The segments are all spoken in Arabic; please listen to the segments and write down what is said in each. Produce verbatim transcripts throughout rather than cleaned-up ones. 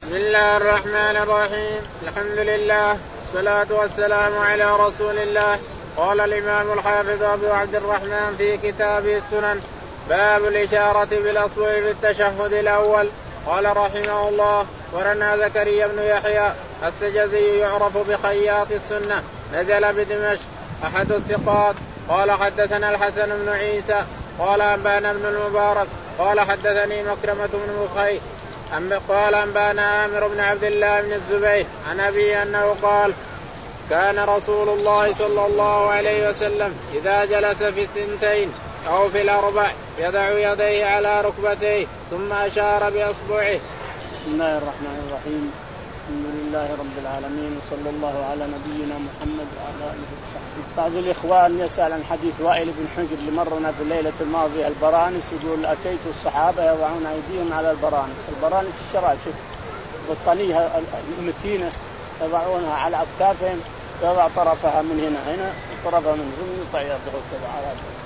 بسم الله الرحمن الرحيم. الحمد لله والصلاة والسلام على رسول الله. قال الإمام الحافظ أبو عبد الرحمن في كتابه السنن باب الإشارة بالأصبع في التشهد الأول. قال رحمه الله ورنا زكريا بن يحيى السجزي يعرف بخياط السنة نزل بدمشق أحد الثقات. قال حدثنا الحسن بن عيسى قال أنبانا بن المبارك قال حدثني مكرمة بن مخي قال أنبانا عامر بن عبد الله بن الزبير عن أبي أنه قال كان رسول الله صلى الله عليه وسلم إذا جلس في الثنتين أو في الأربع يضع يديه على ركبتيه ثم أشار بأصبعه. بسم الله الرحمن الرحيم. الحمد لله رب العالمين وصلى الله على نبينا محمد وعلى آله وصحبه. بعض الإخوان يسأل عن حديث وائل بن حجر اللي مرنا في الليلة الماضية البرانس، يقول أتيت الصحابة يضعون أيديهم على البرانس. البرانس الشراشف والطنية المتينة يضعونها على أكتافهم، يضع طرفها من هنا هنا طرفها من هنا يطير كذا على هذا.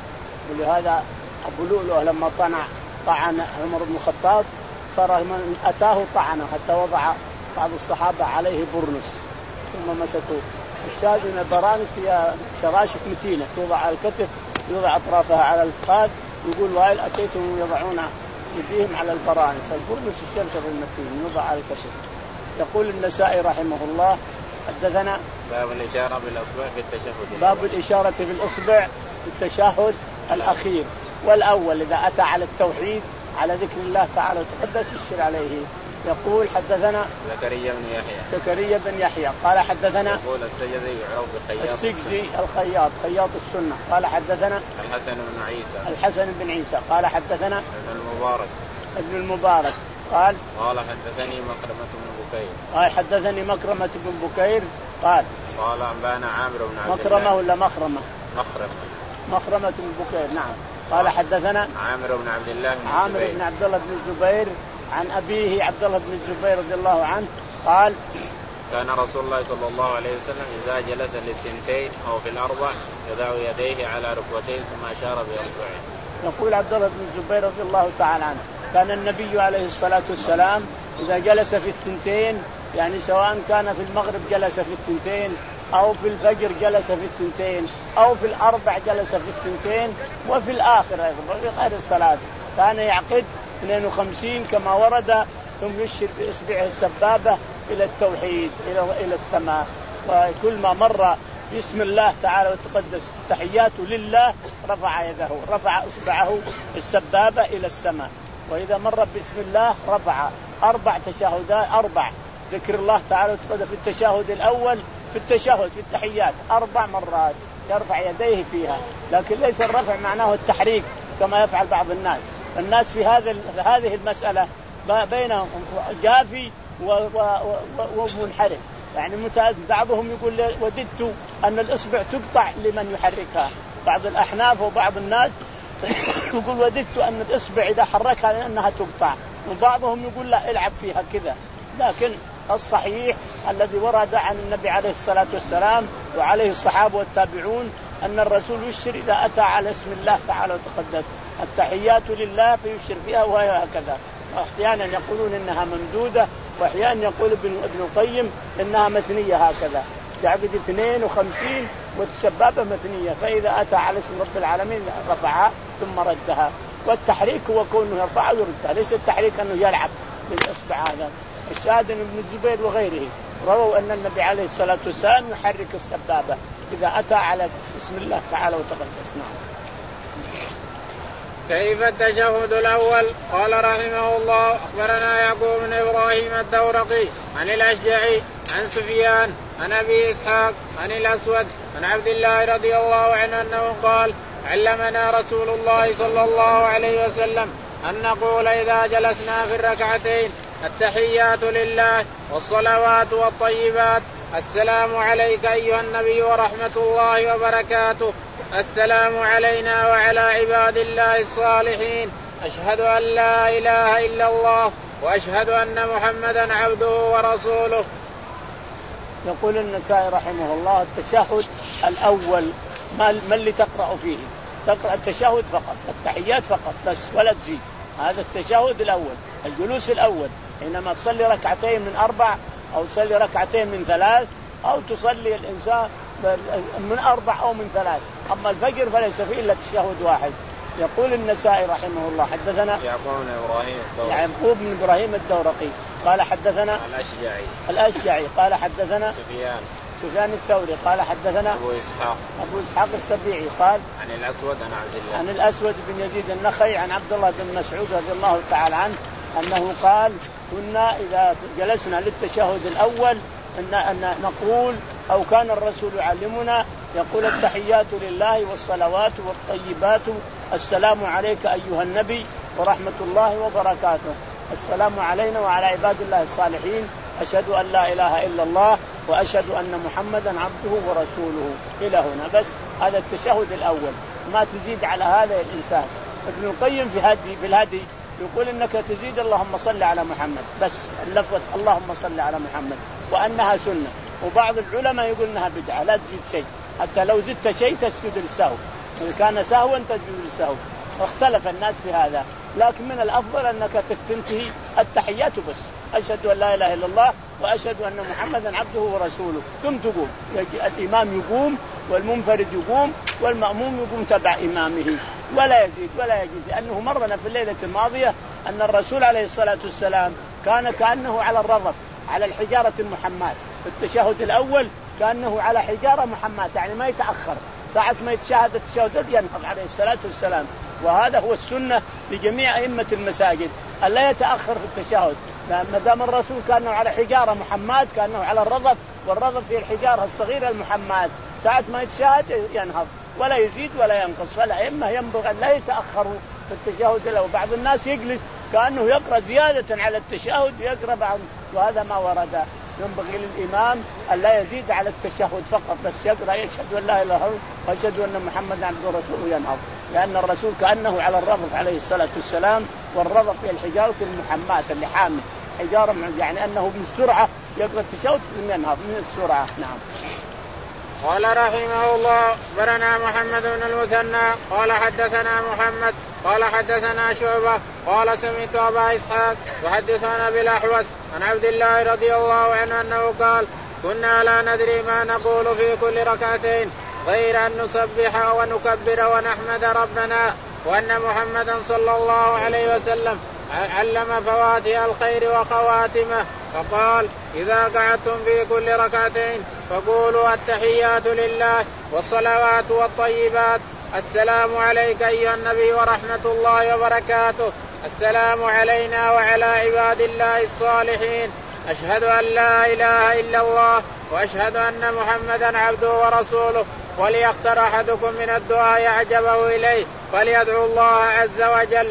ولهذا أبو لؤلؤ لما طنع طعن عمر بن الخطاب صار من أتاه طعنه حتى وضع بعض الصحابة عليه برنس ثم مسكوه. الشاهد من البرانس هي شراشف متينة توضع على الكتف، يوضع أطرافها على الفخذ. يقول وائل أتيتهم يضعون يديهم على البرانس. البرنس الشرشف المتين يوضع على الكتف. يقول النسائي رحمه الله حدثنا باب الإشارة بالأصبع في التشهد باب الإشارة بالأصبع في التشهد الأخير والأول إذا أتى على التوحيد على ذكر الله تعالى وتقدس يشير عليه. يقول حدثنا زكريا بن يحيى زكريا بن يحيى قال حدثنا يقول السجزي يعرف بخياط السجزي الخياط خياط السنة. قال حدثنا الحسن بن عيسى الحسن بن عيسى قال حدثنا ابن المبارك ابن المبارك قال قال حدثني مكرمة بن بكير قال حدثني مكرمة بن بكير قال قال أنبانا عامر بن عبد مكرمة الله ولا مخرمة مخرمة مخرمة بن بكير نعم. قال حدثنا عامر بن عبد الله بن عامر الزبير بن عبد الله بن الزبير عن أبيه عبد الله بن الزبير رضي الله عنه قال كان رسول الله صلى الله عليه وسلم إذا جلس للثنتين أو في الأربع يضع يديه على ركبتيه ثم أشار بأصبعه. يقول عبد الله بن الزبير رضي الله تعالى عنه كان النبي عليه الصلاة والسلام إذا جلس في الثنتين، يعني سواء كان في المغرب جلس في الثنتين أو في الفجر جلس في الثنتين أو في الأربع جلس في الثنتين وفي الآخر أيضا في غير الصلاة كان يعقد اثنين وخمسين كما ورد، ثم يشير بإصبعه السبابة إلى التوحيد إلى إلى السماء. وكل ما مر بسم الله تعالى وتقدس تحيات لله رفع يده رفع إصبعه السبابة إلى السماء. وإذا مر بسم الله رفع أربع تشهدات أربع ذكر الله تعالى وتقدس في التشهد الأول في التشهد في التحيات أربع مرات يرفع يديه فيها، لكن ليس الرفع معناه التحريك كما يفعل بعض الناس. الناس في هذا هذه المسألة بينهم جافي ومنحرف، يعني بعضهم يقول وددت أن الإصبع تقطع لمن يحركها، بعض الأحناف وبعض الناس يقول وددت أن الإصبع إذا حركها لأنها تقطع، وبعضهم يقول لا العب فيها كذا. لكن الصحيح الذي ورد عن النبي عليه الصلاة والسلام وعليه الصحابة والتابعون أن الرسول يشير إذا أتى على اسم الله تعالى وتقدس التحيات لله فيشير فيها وهي هكذا. أحيانا يقولون إنها ممدودة وأحيانا يقول ابن ابن القيم إنها مثنية هكذا يعقد اثنين وخمسين والسبابة مثنية، فإذا أتى على اسم رب العالمين رفعها ثم ردها. والتحريك هو كونه يرفعها ويردها، ليس التحريك أنه يلعب بالإصبع هذا. الشاهد ابن الزبير وغيره رووا أن النبي عليه الصلاة والسلام يحرك السبابة إذا أتى على بسم الله تعالى وتقدس. نعم. كيف التشهد الأول؟ قال رحمه الله أخبرنا يعقوب بن إبراهيم الدورقي عن الأشجعي عن سفيان عن أبي إسحاق عن الأسود عن عبد الله رضي الله عنه أنه قال علمنا رسول الله صلى الله عليه وسلم أن نقول إذا جلسنا في الركعتين التحيات لله والصلوات والطيبات السلام عليك أيها النبي ورحمة الله وبركاته، السلام علينا وعلى عباد الله الصالحين، أشهد أن لا إله إلا الله وأشهد أن محمدا عبده ورسوله. يقول النسائي رحمه الله التشهد الأول ما اللي تقرأ فيه؟ تقرأ التشهد فقط، التحيات فقط بس ولا تزيد. هذا التشهد الأول الجلوس الأول حينما تصلي ركعتين من أربع أو تصلي ركعتين من ثلاث أو تصلي الإنسان من أربع أو من ثلاث. أما الفجر فليس فيه إلا تشهد واحد. يقول النسائي رحمه الله حدثنا يعقوب بن إبراهيم الدورقي يعقوب بن إبراهيم الدورقي قال حدثنا الأشجعي الأشجعي قال حدثنا سفيان سفيان الثوري قال حدثنا أبو إسحاق أبو إسحاق السبيعي قال عن الأسود عن عبد الله عن الأسود بن يزيد النخعي عن عبد الله بن مسعود رضي الله تعالى عنه أنه قال كنا إذا جلسنا للتشهد الأول أن أن نقول أو كان الرسول يعلمنا يقول التحيات لله والصلوات والطيبات السلام عليك أيها النبي ورحمة الله وبركاته السلام علينا وعلى عباد الله الصالحين أشهد أن لا إله إلا الله وأشهد أن محمدا عبده ورسوله إلى هنا بس. هذا التشهد الأول ما تزيد على هذا الإنسان. ابن القيم في هدي في الهدي يقول إنك تزيد اللهم صل على محمد بس اللفظة اللهم صل على محمد وأنها سنة. وبعض العلماء يقول إنها بدعة لا تزيد شيء حتى لو زدت شيء تسجد للسهو إذا كان سهوا تسجد للسهو. واختلف الناس في هذا لكن من الأفضل أنك تنتهي التحيات بس أشهد أن لا إله إلا الله وأشهد أن محمدا عبده ورسوله ثم تقوم الإمام يقوم والمنفرد يقوم والمأموم يقوم تبع إمامه ولا يزيد ولا يجيز. لأنه مرنا في الليلة الماضية أن الرسول عليه الصلاة والسلام كان كأنه على الرضف على الحجارة المحماة في التشهد الأول كأنه على حجارة محماة يعني ما يتأخر ساعة ما يتشهد التشهد ينهض عليه الصلاة والسلام. وهذا هو السنة لجميع أئمة المساجد ألا يتأخر في التشهد ما دام الرسول كأنه على حجارة محماة كأنه على الرضف والرضف في الحجارة الصغيرة المحماة ساعة ما يتشهد ينهض ولا يزيد ولا ينقص. فالأئمة ينبغي أن لا يتأخروا في التشهد له. بعض الناس يجلس كأنه يقرأ زيادة على التشهد يقرأ بعض وهذا ما ورد. ينبغي للإمام أن لا يزيد على التشهد فقط بس يقرأ يشهد أن لا إله إلا الله ويشهد أن محمدا عبده ورسوله ينهض. لأن الرسول كأنه على الرضف عليه الصلاة والسلام والرضف في الحجارة المحماة اللي حامل حجارة يعني أنه من السرعة يقرأ التشهد ينهض من السرعة. نعم. قال رحمه الله أخبرنا محمد بن المثنى قال حدثنا محمد قال حدثنا شعبة قال سمعت أبا إسحاق يحدثنا بالأحوص عن عبد الله رضي الله عنه أنه قال كنا لا ندري ما نقول في كل ركعتين غير أن نسبح ونكبر ونحمد ربنا وأن محمدا صلى الله عليه وسلم علم فواتح الخير وخواتمه فقال إذا قعدتم في كل ركعتين فقولوا التحيات لله والصلوات والطيبات السلام عليك أيها النبي ورحمة الله وبركاته السلام علينا وعلى عباد الله الصالحين أشهد أن لا إله إلا الله وأشهد أن محمدا عبده ورسوله وليختر أحدكم من الدعاء يعجبه إليه فليدعو الله عز وجل.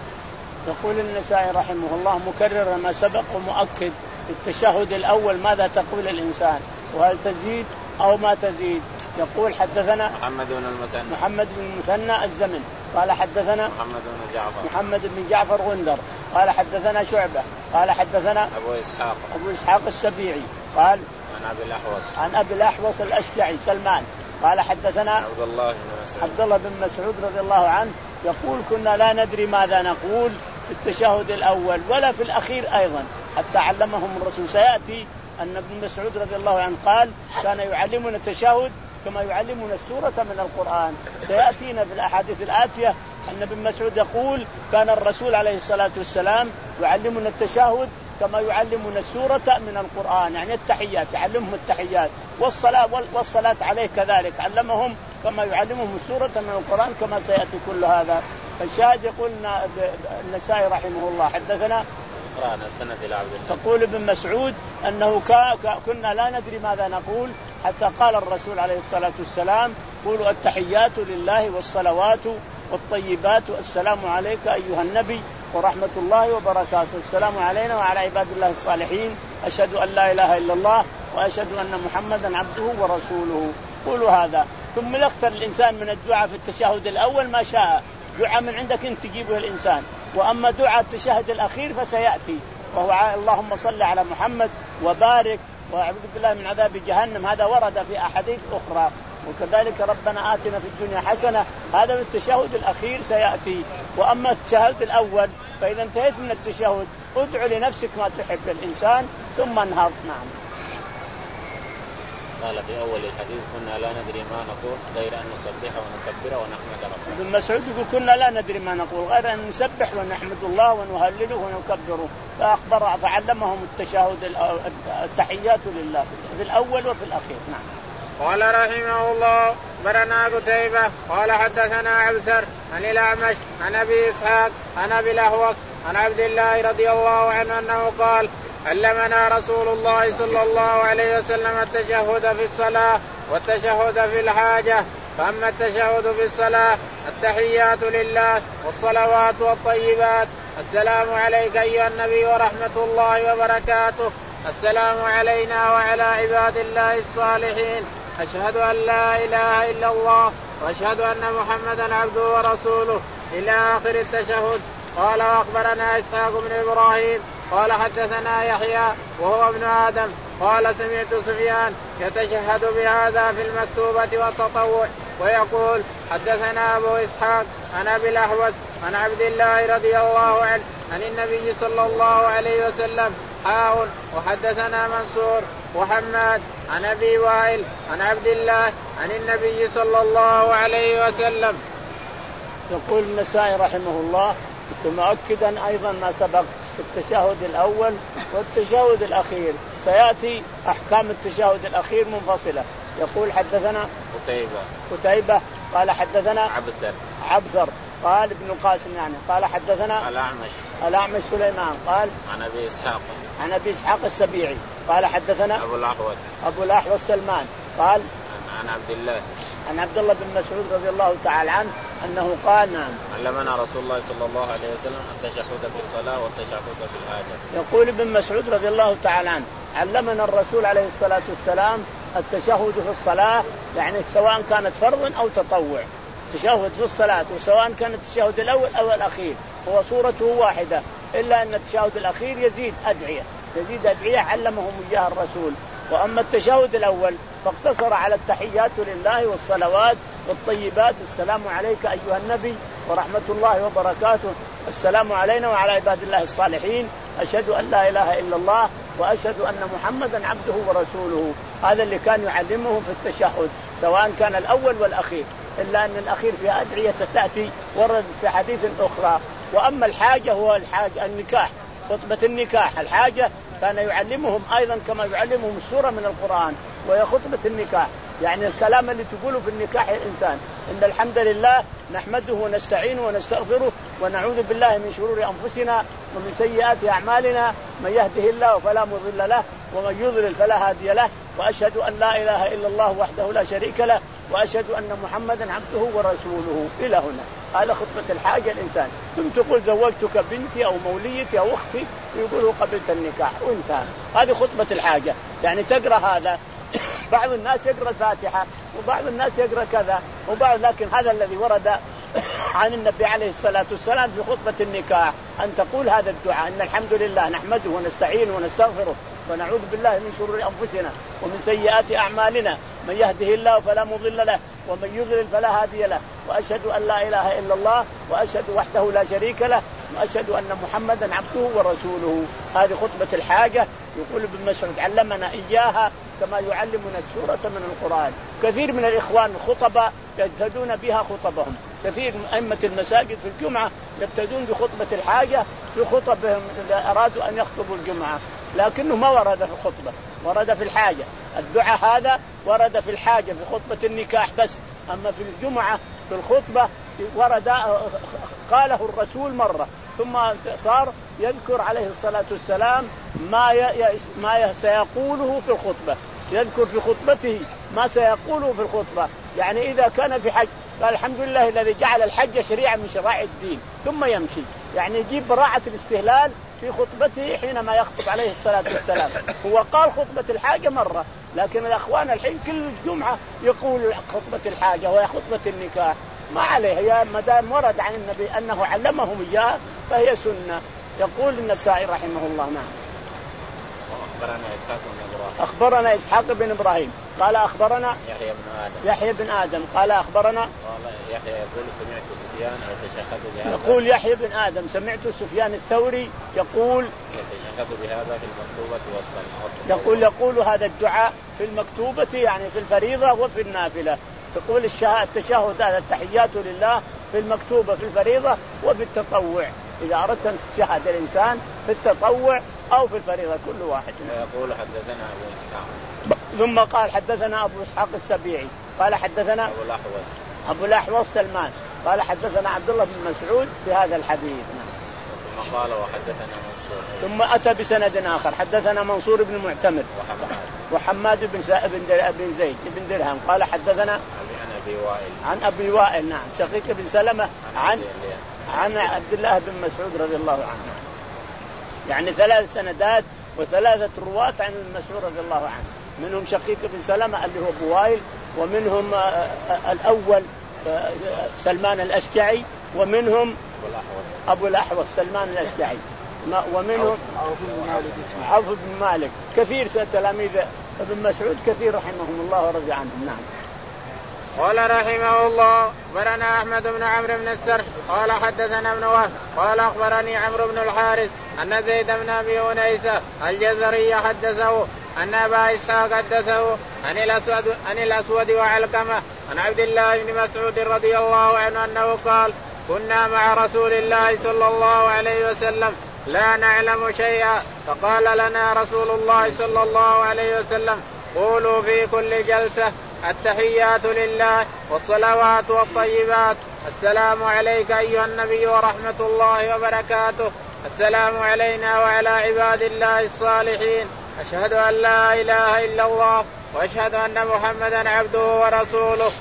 يقول النسائي رحمه الله مكرر ما سبق ومؤكد التشهد الأول ماذا تقول الإنسان وهل تزيد أو ما تزيد. يقول حدثنا محمد بن المثنى محمد بن المثنى الزمن قال حدثنا محمد بن جعفر محمد بن جعفر غندر قال حدثنا شعبة قال حدثنا أبو إسحاق أبو إسحاق السبيعي قال عن أبي الأحوص عن أبي الأحوص الأشجعي سلمان قال حدثنا عبد الله بن مسعود عبد الله بن مسعود رضي الله عنه يقول كنا لا ندري ماذا نقول في التشهد الأول ولا في الأخير أيضا حتى علمهم الرسول. سيأتي أن ابن مسعود رضي الله عنه قال كان يعلمنا التشهد كما يعلمنا السورة من القرآن. سيأتينا في الأحاديث الآتية أن ابن مسعود يقول كان الرسول عليه الصلاة والسلام يعلمنا التشهد كما يعلمنا السورة من القرآن يعني التحيات يعلمهم التحيات والصلاة والصلاة عليه كذلك علمهم كما يعلمهم السورة من القرآن كما سيأتي كل هذا. فالشاهد يقول النسائي رحمه الله حدثنا تقول ابن مسعود أنه كنا لا ندري ماذا نقول حتى قال الرسول عليه الصلاة والسلام قولوا التحيات لله والصلوات والطيبات السلام عليك أيها النبي ورحمة الله وبركاته السلام علينا وعلى عباد الله الصالحين أشهد أن لا إله إلا الله وأشهد أن محمدا عبده ورسوله. قولوا هذا ثم يختار الإنسان من الدعاء في التشهد الأول ما شاء دعاء من عندك أنت تجيبه الإنسان. وأما دعاء التشهد الأخير فسيأتي وهو اللهم صل على محمد وبارك وأعوذ بالله من عذاب جهنم هذا ورد في أحاديث أخرى. وكذلك ربنا آتنا في الدنيا حسنة هذا من التشهد الأخير سيأتي. وأما التشهد الأول فإذا انتهيت من التشهد ادعو لنفسك ما تحب الإنسان ثم انهض. نعم. قال في أول الحديث كنا لا ندري ما نقول غير أن نسبح ونكبر ونحمد ربنا. ابن مسعود يقول كنا لا ندري ما نقول غير أن نسبح ونحمد الله ونهلله ونكبره، فأخبر فعلمهم التشهد التحيات لله في الأول وفي الأخير. نعم. قال رحمه الله برنا قتيبة قال حدثنا عبثر عن الأعمش عن أبي إسحاق عن أبي الأهوص عن عبد الله رضي الله عنه أنه قال علمنا رسول الله صلى الله عليه وسلم التشهد في الصلاة والتشهد في الحاجة. فأما التشهد في الصلاة التحيات لله والصلوات والطيبات السلام عليك أيها النبي ورحمة الله وبركاته، السلام علينا وعلى عباد الله الصالحين، أشهد أن لا إله إلا الله وأشهد أن محمدا عبده ورسوله إلى آخر التشهد. قال وأخبرنا إسحاق بن إبراهيم قال حدثنا يحيى وهو ابن آدم قال سمعت سفيان يتشهد بهذا في المكتوبة والتطوع ويقول حدثنا أبو إسحاق عن أبي الأهوس عن عبد الله رضي الله عنه عن النبي صلى الله عليه وسلم حاء وحدثنا منصور وحماد عن أبي وائل عن عبد الله عن النبي صلى الله عليه وسلم. يقول النسائي رحمه الله مؤكدا أيضا ما سبق في التشهد الأول والتشهد الأخير، سيأتي أحكام التشهد الأخير منفصلة. يقول حدثنا قتيبة قتيبة قال حدثنا عبثر عبثر قال ابن قاسم يعني قال حدثنا الأعمش الأعمش سليمان قال عن أبي إسحاق عن أبي إسحاق السبيعي قال حدثنا أبو الأحوص أبو الأحوص سلمان قال عن عبد الله عن عبد الله بن مسعود رضي الله تعالى عنه أنه قال نعم علمنا رسول الله صلى الله عليه وسلم التشهد في الصلاة والتشهد في الحاجة. يقول ابن مسعود رضي الله تعالى عنه علمنا الرسول عليه الصلاة والسلام التشهد في الصلاة، يعني سواء كانت فرض أو تطوع، تشهد في الصلاة وسواء كان التشهد الأول أو الأخير هو صورته واحدة، إلا أن التشهد الأخير يزيد أدعية يزيد أدعية علمهم إياها الرسول. وأما التشهد الأول فاقتصر على التحيات لله والصلوات والطيبات، السلام عليك أيها النبي ورحمة الله وبركاته، السلام علينا وعلى عباد الله الصالحين، أشهد أن لا إله إلا الله وأشهد أن محمدا عبده ورسوله. هذا اللي كان يعلمه في التشهد سواء كان الأول والأخير، إلا أن الأخير فيها أدعية ستأتي ورد في حديث أخرى. وأما الحاجة هو الحاجة النكاح، خطبة النكاح الحاجة كان يعلمهم أيضا كما يعلمهم السورة من القرآن، وهي خطبة النكاح، يعني الكلام اللي تقوله في النكاح الإنسان إن الحمد لله نحمده ونستعينه ونستغفره ونعوذ بالله من شرور أنفسنا ومن سيئات أعمالنا، من يهده الله فلا مضل له ومن يضلل فلا هادي له، وأشهد أن لا إله إلا الله وحده لا شريك له وأشهد أن محمدا عبده ورسوله. إلى هنا هذا خطبة الحاجة الإنسان. ثم تقول زوجتك بنتي أو موليتي أو أختي يقولوا قبلت النكاح وانتهى. هذه خطبة الحاجة، يعني تقرأ هذا. بعض الناس يقرأ الفاتحة وبعض الناس يقرأ كذا وبعض، لكن هذا الذي ورد عن النبي عليه الصلاة والسلام في خطبة النكاح أن تقول هذا الدعاء إن الحمد لله نحمده ونستعينه ونستغفره ونعوذ بالله من شرور أنفسنا ومن سيئات أعمالنا، من يهده الله فلا مضل له ومن يضلل فلا هادي له، وأشهد أن لا إله إلا الله وأشهد وحده لا شريك له وأشهد أن محمدا عبده ورسوله. هذه خطبة الحاجة. يقول ابن مسعود علمنا إياها كما يعلمنا السورة من القرآن. كثير من الإخوان الخطباء يبتدون بها خطبهم، كثير من أئمة المساجد في الجمعة يبتدون بخطبة الحاجة في خطبهم إذا أرادوا أن يخطبوا الجمعة، لكنه ما ورد في الخطبة، ورد في الحاجة. الدعاء هذا ورد في الحاجة في خطبة النكاح بس، أما في الجمعة في الخطبة ورد قاله الرسول مرة ثم صار يذكر عليه الصلاة والسلام ما ما سيقوله في الخطبة، يذكر في خطبته ما سيقوله في الخطبة. يعني إذا كان في حج قال الحمد لله الذي جعل الحج شريعة من شرائع الدين، ثم يمشي، يعني يجيب براعة الاستهلال في خطبته حينما يخطب عليه الصلاة والسلام. هو قال خطبة الحاجة مرة، لكن الأخوان الحين كل الجمعة يقول خطبة الحاجة وهي خطبة النكاح، ما عليه، هي مدام ورد عن النبي أنه علمهم إياه فهي سنة. يقول النسائي رحمه الله نعم. أخبرنا إسحاق بن إبراهيم أخبرنا إسحاق بن إبراهيم قال أخبرنا يحيى بن آدم يحيى بن آدم قال أخبرنا قال يحيى يقول سمعت سفيان يتشهد بهذا يقول يحيى بن آدم سمعت سفيان الثوري يقول يتشهد بهذا في المكتوبة والصلاة يقول يقول هذا الدعاء في المكتوبة يعني في الفريضة وفي النافلة. تقول التشهد هذا التحيات لله في المكتوبة في الفريضة وفي التطوع. إذا أردت أن تشهد الإنسان في التطوع أو في الفريضة كل واحد. يقول حدثنا أبو إسحاق ثم قال حدثنا أبو إسحاق السبيعي قال حدثنا أبو الأحوص أبو الأحوص سلمان قال حدثنا عبد الله بن مسعود بهذا الحديث. ثم قال وحدثنا منصور ثم أتى بسند آخر حدثنا منصور بن معتمر وحماد وحماد بن بن زيد بن درهم قال حدثنا عن أبي وائل عن أبي وائل نعم شقيق بن سلمة عن عن عبد الله بن مسعود رضي الله عنه. يعني ثلاث سندات وثلاثة رواة عن المسعود رضي الله عنه. منهم شقيق بن سلمة اللي هو أبو وائل ومنهم الأول سلمان الأشجعي ومنهم أبو الأحوص سلمان الأشجعي ومنهم عوف بن مالك. كثير تلاميذ ابن مسعود كثير رحمهم الله ورضي عنهم. نعم. قال رحمه الله أخبرنا أحمد بن عمرو بن السرح قال حدثنا ابن وهب قال أخبرني عمرو بن الحارث أن زيد بن أبي أنيسة الجزري حدثه أن أبا إسحاق حدثه عن الأسود عن الأسود وعلقمة عن عبد الله بن مسعود رضي الله عنه أنه قال كنا مع رسول الله صلى الله عليه وسلم لا نعلم شيئا فقال لنا رسول الله صلى الله عليه وسلم قولوا في كل جلسة التحيات لله والصلوات والطيبات السلام عليك أيها النبي ورحمة الله وبركاته السلام علينا وعلى عباد الله الصالحين أشهد أن لا إله إلا الله وأشهد أن محمدا عبده ورسوله.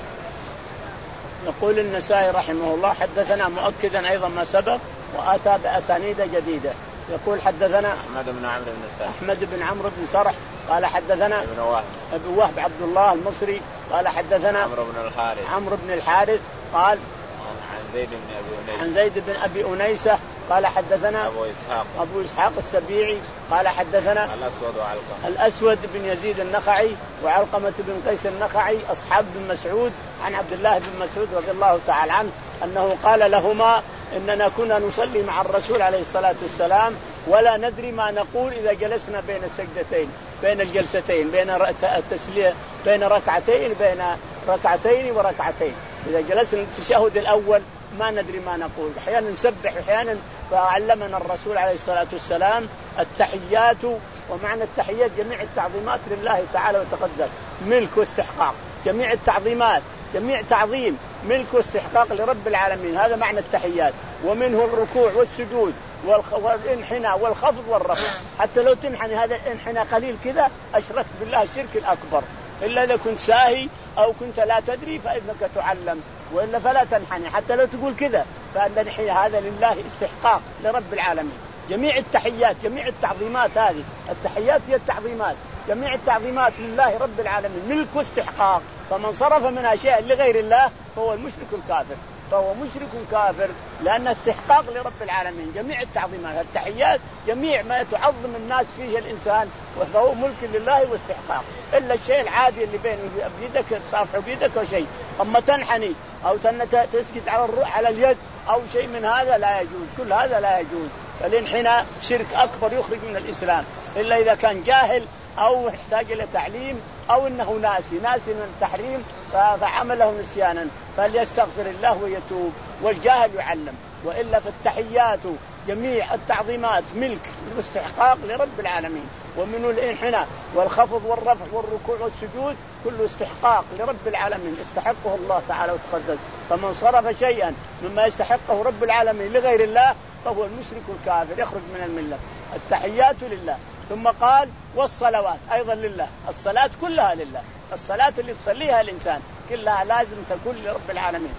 يقول النسائي رحمه الله حدثنا مؤكدا أيضا ما سبق وآتى بأسانيد جديدة. يقول حدثنا أحمد بن عمرو بن السرح أحمد بن عمرو بن سرح قال حدثنا ابن وهب أبو وهب عبد الله المصري قال حدثنا عمرو بن الحارث عمرو بن الحارث قال عن زيد بن أبي أنيسة عن زيد بن أبي أنيسة قال حدثنا أبو إسحاق أبو إسحاق السبيعي قال حدثنا الأسود وعلقمة الأسود بن يزيد النخعي وعلقمة بن قيس النخعي أصحاب بن مسعود عن عبد الله بن مسعود رضي الله تعالى عنه أنه قال لهما إننا كنا نصلي مع الرسول عليه الصلاة والسلام ولا ندري ما نقول إذا جلسنا بين السجدتين بين الجلستين بين التسلية بين ركعتين بين ركعتين وركعتين. إذا جلسنا التشهد الأول ما ندري ما نقول أحيانا نسبح أحيانا. فعلمنا الرسول عليه الصلاة والسلام التحيات ومعنى التحيات جميع التعظيمات لله تعالى وتقدس ملك واستحقاق جميع التعظيمات جميع تعظيم ملك واستحقاق لرب العالمين هذا معنى التحيات. ومنه الركوع والسجود والانحناء والخفض والرفع. حتى لو تنحني هذا الانحناء قليل كذا أشركت بالله الشرك الأكبر إلا إذا كنت ساهي أو كنت لا تدري فإنك تعلم وإلا فلا تنحني. حتى لو تقول كذا فأن الانحناء هذا لله استحقاق لرب العالمين. جميع التحيات جميع التعظيمات هذه التحيات هي التعظيمات جميع التعظيمات لله رب العالمين ملك واستحقاق. فمن صرف منها شيئا لغير الله فهو المشرك الكافر فهو مشرك كافر لأن استحقاق لرب العالمين. جميع التعظيمات التحيات جميع ما تعظم الناس فيه الإنسان وهو ملك لله واستحقاق إلا الشيء العادي اللي بين بيدك تصافح بيدك أو شيء. أما تنحني أو تسجد على الروح على اليد أو شيء من هذا لا يجوز. كل هذا لا يجوز. فالانحناء شرك أكبر يخرج من الإسلام إلا إذا كان جاهل أو يحتاج إلى تعليم أو إنه ناسي ناسي من التحريم فعمله نسيانا فليستغفر الله ويتوب والجاهل يعلم. وإلا فالتحيات جميع التعظيمات ملك واستحقاق لرب العالمين. ومنه الانحناء والخفض والرفع والركوع والسجود كله استحقاق لرب العالمين استحقه الله تعالى وتقدس. فمن صرف شيئا مما يستحقه رب العالمين لغير الله فهو المشرك الكافر يخرج من الملة. التحيات لله. ثم قال والصلوات أيضا لله. الصلاة كلها لله. الصلاة اللي تصليها الإنسان كلها لازم تكون لرب العالمين.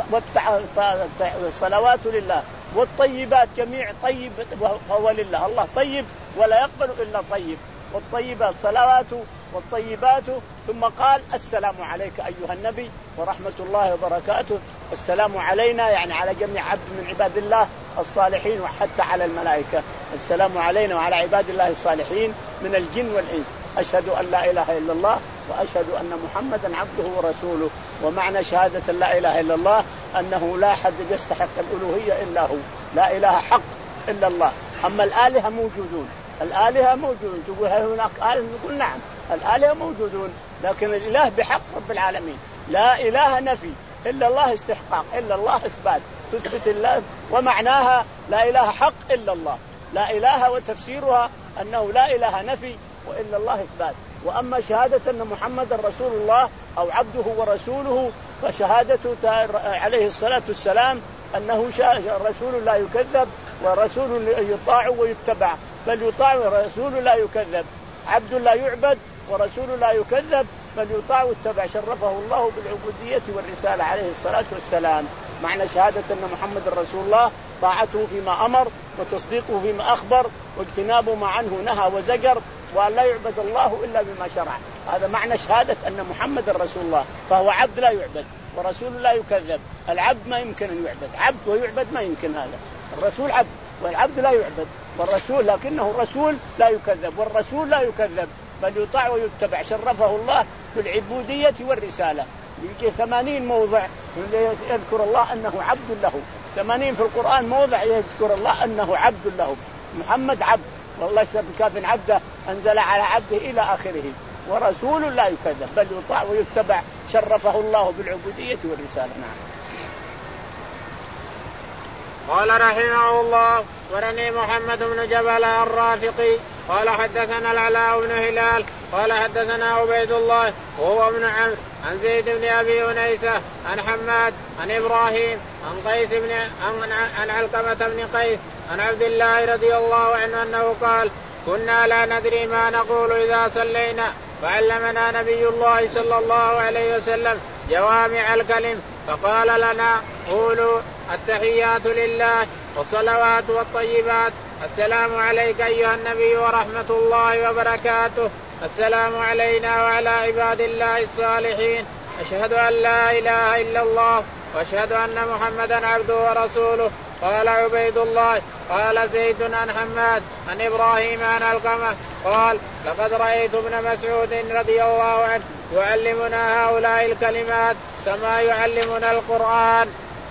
والصلوات لله والطيبات جميع طيب فهو لله. الله طيب ولا يقبل إلا طيب. والطيبات الصلوات والطيبات. ثم قال السلام عليك أيها النبي ورحمة الله وبركاته. السلام علينا يعني على جميع عبد من عباد الله الصالحين وحتى على الملائكة. السلام علينا وعلى عباد الله الصالحين من الجن والإنس. أشهد أن لا إله إلا الله وأشهد أن محمدا عبده ورسوله. ومعنى شهادة لا إله إلا الله أنه لا أحد يستحق الألوهية إلا هو، لا إله حق إلا الله. أما الآلهة موجودون، الآلهة موجودون، تقول هل هناك آلهة؟ نقول نعم الآلهة موجودون، لكن الإله بحق رب العالمين. لا إله نفي إلا الله استحقاق، إلا الله إثبات، تثبت الله. ومعناها لا إله حق إلا الله، لا إله وتفسيرها أنه لا إله نفي وإلا الله إثبات. وأما شهادة أن محمد رسول الله أو عبده ورسوله فشهادته عليه الصلاة والسلام أنه رسول لا يكذب ورسول يطاع ويتبع، بل يطاع ورسول لا يكذب، عبد لا يعبد ورسول لا يكذب بل يطاع ويتبع. شرفه الله بالعبودية والرسالة عليه الصلاة والسلام. معنى شهادة أن محمد رسول الله طاعته فيما أمر وتصديقه فيما أخبر واجتنابه ما عنه نهى وزجر، وأن لا يعبد الله إلا بما شرع. هذا معنى شهادة أن محمد رسول الله. فهو عبد لا يعبد ورسول لا يكذب. العبد ما يمكن أن يعبد، عبد ويعبد ما يمكن هذا. الرسول عبد والعبد لا يعبد، والرسول لكنه رسول لا يكذب، والرسول لا يكذب بل يطاع ويتبع. شرفه الله بالعبودية والرسالة. يجي ثمانين موضع يذكر الله أنه عبد له، ثمانين في القرآن موضع يذكر الله أنه عبد له. محمد عبد، والله بكاف عبده أنزل على عبده إلى آخره. ورسول لا يكذب بل يطاع ويتبع. شرفه الله بالعبودية والرسالة. نعم. قال رحمه الله ورني محمد بن جبل الرافقي قال حدثنا العلاء بن هلال قال حدثنا عبيد الله وهو ابن عمرو عن زيد بن أبي أنيسة عن حماد عن إبراهيم عن قيس بن عن علقمة بن قيس عن عبد الله رضي الله عنه أنه قال كنا لا ندري ما نقول إذا صلينا فعلمنا نبي الله صلى الله عليه وسلم جوامع الكلم فقال لنا قولوا التحيات لله والصلوات والطيبات السلام عليك أيها النبي ورحمة الله وبركاته السلام علينا وعلى عباد الله الصالحين أشهد أن لا إله إلا الله وأشهد أن محمدا عبده ورسوله. قال عبيد الله قال زيد عن حماد عن إبراهيم عن علقمة قال لقد رأيت ابن مسعود رضي الله عنه يعلمنا هؤلاء الكلمات كما يعلمنا القرآن.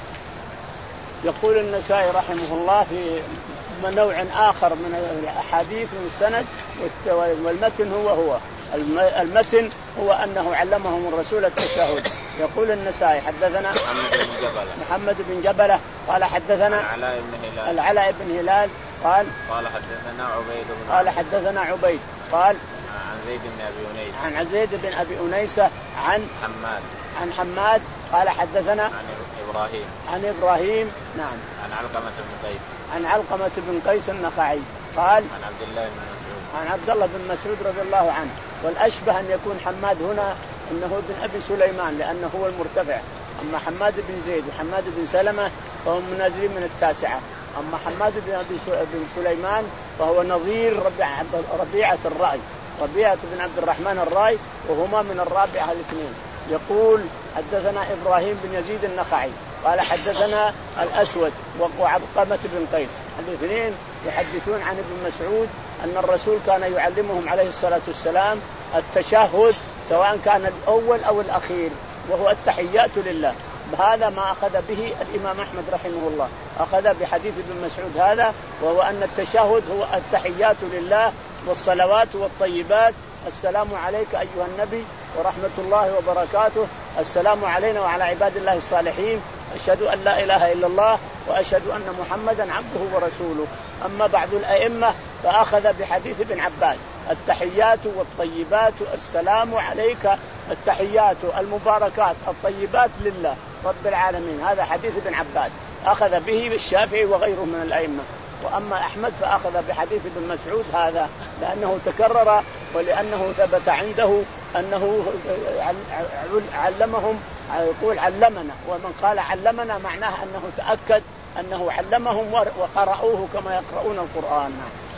يقول النسائي رحمه الله في نوع آخر من الأحاديث من السند والمتن هو هو المتن هو أنه علمهم الرسول التشهد. يقول النسائي حدثنا محمد بن جبلة قال حدثنا العلاء بن هلال قال قال حدثنا عبيد بن قال حدثنا عبيد قال عن زيد بن أبي أنيسة عن زيد بن أبي أنيسة عن حماد عن حماد قال حدثنا عن إبراهيم عن إبراهيم نعم عن علقمة بن قيس عن علقمة بن قيس النخعي قال عن عبد الله بن مسعود عن عبد الله بن مسعود رضي الله عنه. والأشبه أن يكون حماد هنا إنه ابن أبي سليمان لأنه هو المرتفع. أما حماد بن زيد وحماد بن سلمة فهم منازلين من التاسعة. أما حماد بن أبي بن سليمان فهو نظير ربيعة الرأي ربيعة بن عبد الرحمن الرأي وهما من الرابعة الاثنين. يقول حدثنا إبراهيم بن يزيد النخعي قال حدثنا الأسود وعلقمة بن قيس الاثنين يحدثون عن ابن مسعود أن الرسول كان يعلمهم عليه الصلاة والسلام التشهد سواء كان الأول أو الأخير وهو التحيات لله. هذا ما أخذ به الإمام أحمد رحمه الله، أخذ بحديث ابن مسعود هذا وهو أن التشهد هو التحيات لله والصلوات والطيبات السلام عليك أيها النبي ورحمة الله وبركاته السلام علينا وعلى عباد الله الصالحين أشهد أن لا إله إلا الله وأشهد أن محمدا عبده ورسوله. أما بعض الأئمة فأخذ بحديث ابن عباس التحيات والطيبات السلام عليك التحيات المباركات الطيبات لله رب العالمين. هذا حديث ابن عباس أخذ به الشافعي وغيره من الأئمة. وأما أحمد فأخذ بحديث ابن مسعود هذا لأنه تكرر ولأنه ثبت عنده أنه علمهم يقول علمنا. ومن قال علمنا معناه أنه تأكد أنه علمهم وقرأوه كما يقرؤون القرآن.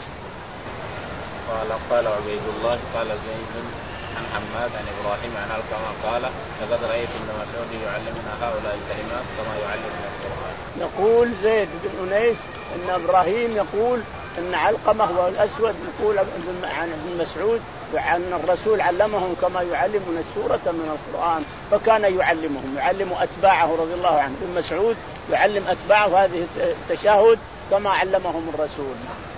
قال قال عبيد الله قال زيد عن حماد عن إبراهيم عن علقمة قال لقد رأيت ابن مسعود يعلمنا هؤلاء الكلمات كما يعلمنا القرآن. يقول زيد بن أنيس إن إبراهيم يقول ان علقمه هو الاسود يقول عن ابن مسعود وعن الرسول علمهم كما يعلمنا السوره من القران، فكان يعلمهم يعلم اتباعه رضي الله عنه. ابن مسعود يعلم اتباعه هذه التشهد كما علمهم الرسول.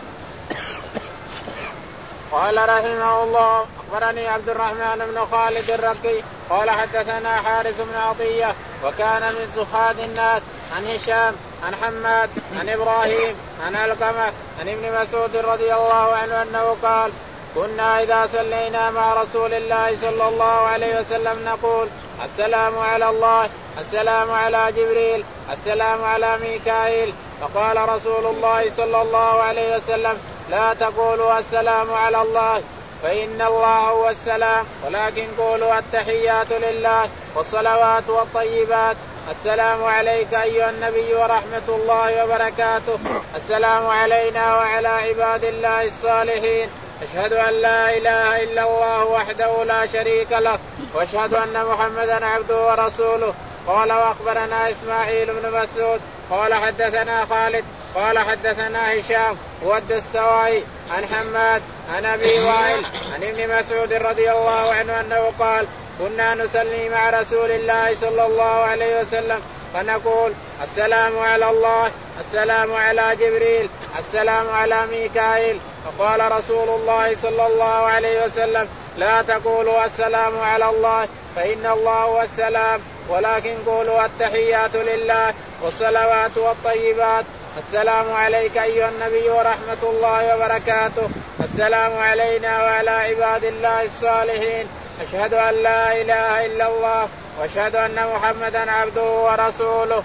قال رحمه الله أخبرني عبد الرحمن بن خالد الرقي قال حدثنا حارث بن عطية وكان من زهاد الناس عن هشام عن حماد عن إبراهيم عن علقمة عن ابن مسعود رضي الله عنه أنه قال كنا إذا صلينا مع رسول الله صلى الله عليه وسلم نقول السلام على الله السلام على جبريل السلام على ميكائيل، فقال رسول الله صلى الله عليه وسلم لا تقولوا السلام على الله فإن الله هو السلام، ولكن قولوا التحيات لله والصلوات والطيبات. السلام عليك أيها النبي ورحمة الله وبركاته، السلام علينا وعلى عباد الله الصالحين، أشهد أن لا إله إلا الله وحده لا شريك له وأشهد أن محمدا عبده ورسوله. قال وأخبرنا إسماعيل بن مسعود قال حدثنا خالد قال حدثنا هشام هو الدستوائي عن حماد عن أبي وائل عن ابن مسعود رضي الله عنه أنه قال كنا نصلي مع رسول الله صلى الله عليه وسلم فنقول السلام على الله السلام على جبريل السلام على ميكائيل، فقال رسول الله صلى الله عليه وسلم لا تقولوا السلام على الله فإن الله هو السلام، ولكن قولوا التحيات لله والصلوات والطيبات. السلام عليك أيها النبي ورحمة الله وبركاته، السلام علينا وعلى عباد الله الصالحين، أشهد أن لا إله إلا الله وأشهد أن محمدا عبده ورسوله.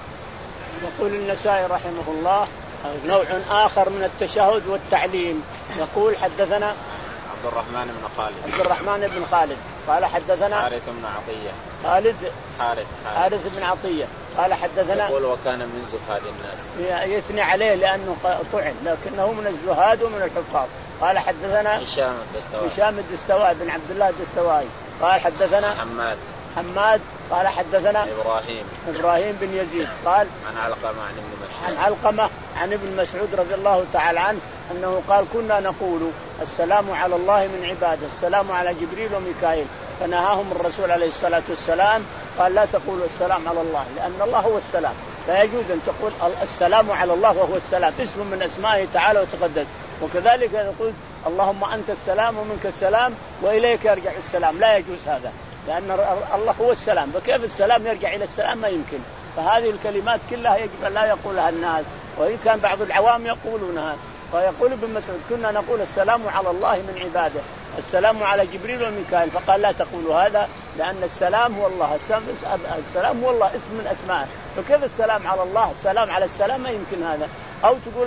يقول النسائي رحمه الله نوع آخر من التشهد والتعليم. يقول حدثنا عبد الرحمن بن خالد عبد الرحمن بن خالد قال حدثنا حارث بن عطية خالد حارث حارث بن عطية قال حدثنا يقول وكان من زهاد الناس، يثني عليه لأنه طعن لكنه من الزهاد ومن الحفاظ. قال حدثنا هشام الدستوائي هشام الدستوائي بن عبد الله الدستوائي قال حدثنا حماد حماد قال حدثنا إبراهيم إبراهيم بن يزيد قال عن علقمة عن ابن مسعود عن علقمة عن ابن مسعود رضي الله تعالى عنه أنه قال كنا نقول السلام على الله من عباده السلام على جبريل وميكائيل، فنهاهم الرسول عليه الصلاة والسلام قال لا تقولوا السلام على الله لأن الله هو السلام، لا يجوز أن تقول السلام على الله وهو السلام، اسم من أسمائه تعالى وتقدس. وكذلك يقول اللهم أنت السلام ومنك السلام وإليك يرجع السلام، لا يجوز هذا لأن الله هو السلام، فكيف السلام يرجع إلى السلام؟ ما يمكن. فهذه الكلمات كلها يجب أن لا يقولها الناس، وإن كان بعض العوام يقولونها. فيقول ابن مسعود كنا نقول السلام على الله من عباده السلام على جبريل وميكائيل، فقال لا تقولوا هذا لأن السلام هو الله، السلام هو الله اسم من أسمائه، فكيف السلام على الله السلام على السلام؟ ما يمكن هذا. أو تقول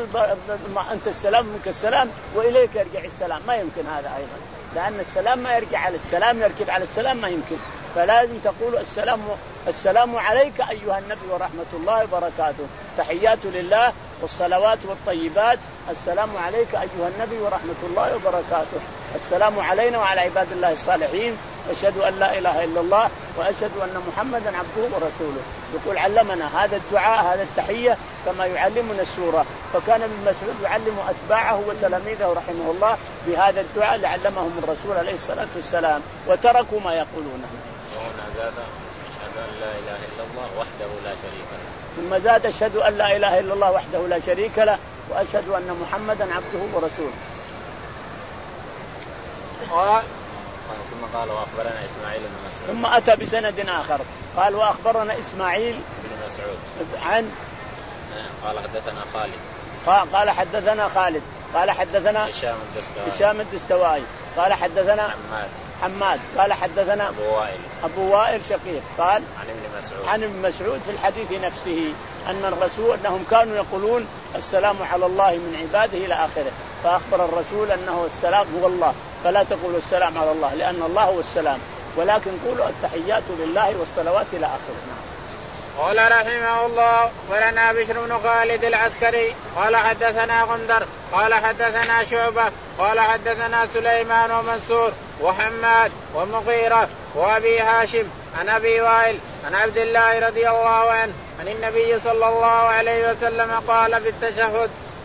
أنت السلام منك السلام وإليك يرجع السلام، ما يمكن هذا أيضا، لأن السلام ما يرجع على السلام يركب على السلام، ما يمكن. فلازم تقول السلام السلام عليك أيها النبي ورحمة الله وبركاته، تحيات لله والصلوات والطيبات. السلام عليك أيها النبي ورحمة الله وبركاته، السلام علينا وعلى عباد الله الصالحين، أشهد أن لا إله إلا الله وأشهد أن محمدا عبده ورسوله. يقول علمنا هذا الدعاء هذا التحية كما يعلمنا السورة، فكان ابن مسعود يعلم أتباعه وتلاميذه رحمه الله بهذا الدعاء اللي علمهم الرسول عليه الصلاة والسلام، وتركوا ما يقولونه. وهنا زاد أشهد أن لا إله إلا الله وحده لا شريك له، ثم زاد أشهد أن لا إله إلا الله وحده لا شريك له وأشهد أن محمدا عبده ورسوله. ثم قال وأخبرنا إسماعيل بن مسعود، ثم أتى بسند آخر قال وأخبرنا إسماعيل بن مسعود عن قال حدثنا خالد قال حدثنا خالد قال حدثنا هشام الدستوائي هشام الدستوائي قال حدثنا حماد حماد قال حدثنا أبو وائل أبو وائل شقيق قال عن ابن مسعود عن ابن مسعود في الحديث نفسه أن الرسول أنهم كانوا يقولون السلام على الله من عباده إلى آخره، فأخبر الرسول أنه السلام هو الله، فلا تقولوا السلام على الله لأن الله هو السلام، ولكن قولوا التحيات لله والصلوات إلى آخره. قال رحمه الله ولنا بشر بن خالد العسكري قال حدثنا غندر قال حدثنا شعبة قال حدثنا سليمان ومنصور وحماد ومغيرة وأبي هاشم عن أبي وائل عن عبد الله رضي الله عنه عن النبي صلى الله عليه وسلم قال في التشهد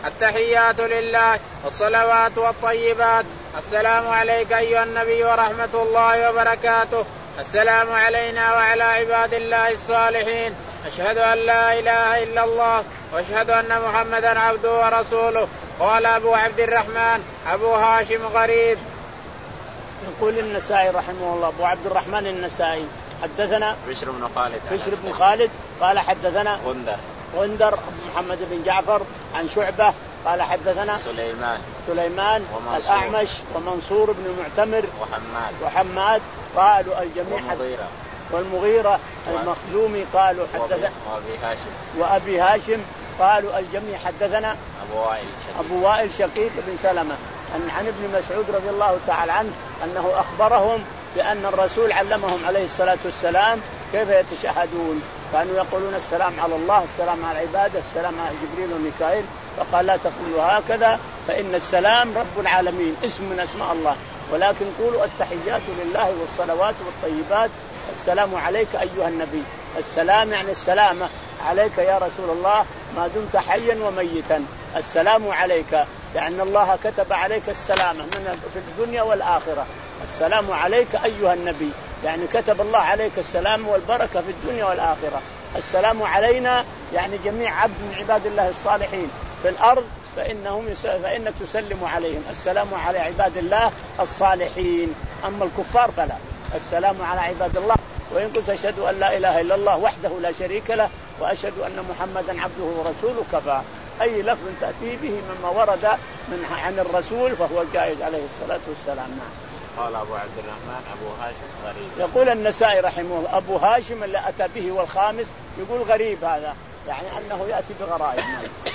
التحيات لله والصلوات والطيبات السلام عليك أيها النبي ورحمة الله وبركاته. السلام علينا وعلى عباد الله الصالحين. أشهد أن لا إله إلا الله وأشهد أن محمدا عبده ورسوله. قال أبو عبد الرحمن أبو هاشم غريب. يقول النسائي رحمه الله أبو عبد الرحمن النسائي حدثنا بشر بن خالد بشر بن خالد قال حدثنا غندر غندر محمد بن جعفر عن شعبة قال حدثنا سليمان سليمان ومنصور الأعمش ومنصور بن المعتمر وحماد وحماد قالوا الجميع والمغيرة والمغيرة المخزومي قالوا حدثنا وأبي هاشم وأبي هاشم قالوا الجميع حدثنا أبو وائل شقيق أبو وائل شقيق بن سلمة أن عن ابن مسعود رضي الله تعالى عنه أنه أخبرهم بأن الرسول علمهم عليه الصلاة والسلام كيف يتشهدون. كانوا يقولون السلام على الله السلام على عباده السلام على جبريل وميكائيل فقال لا تقولوا هكذا فإن السلام رب العالمين اسم من أسماء الله ولكن قولوا التحيات لله والصلوات والطيبات السلام عليك أيها النبي. السلام يعني السلامة عليك يا رسول الله ما دمت حيا وميتا. السلام عليك لأن الله كتب عليك السلامة من في الدنيا والآخرة. السلام عليك أيها النبي يعني كتب الله عليك السلام والبركة في الدنيا والآخرة. السلام علينا يعني جميع عبد من عباد الله الصالحين في الأرض فإنهم يس... فإنك تسلم عليهم. السلام على عباد الله الصالحين أما الكفار فلا. السلام على عباد الله وإن قلت أشهد أن لا إله إلا الله وحده لا شريك له وأشهد أن محمدا عبده ورسوله كفى. أي لفظ تأتي به مما ورد من عن الرسول فهو جائز عليه الصلاة والسلام. نعم. قال أبو عبد الرحمن أبو هاشم غريب. يقول النسائي رحمه الله أبو هاشم اللي أتى به والخامس يقول غريب هذا يعني أنه يأتي بغرائب.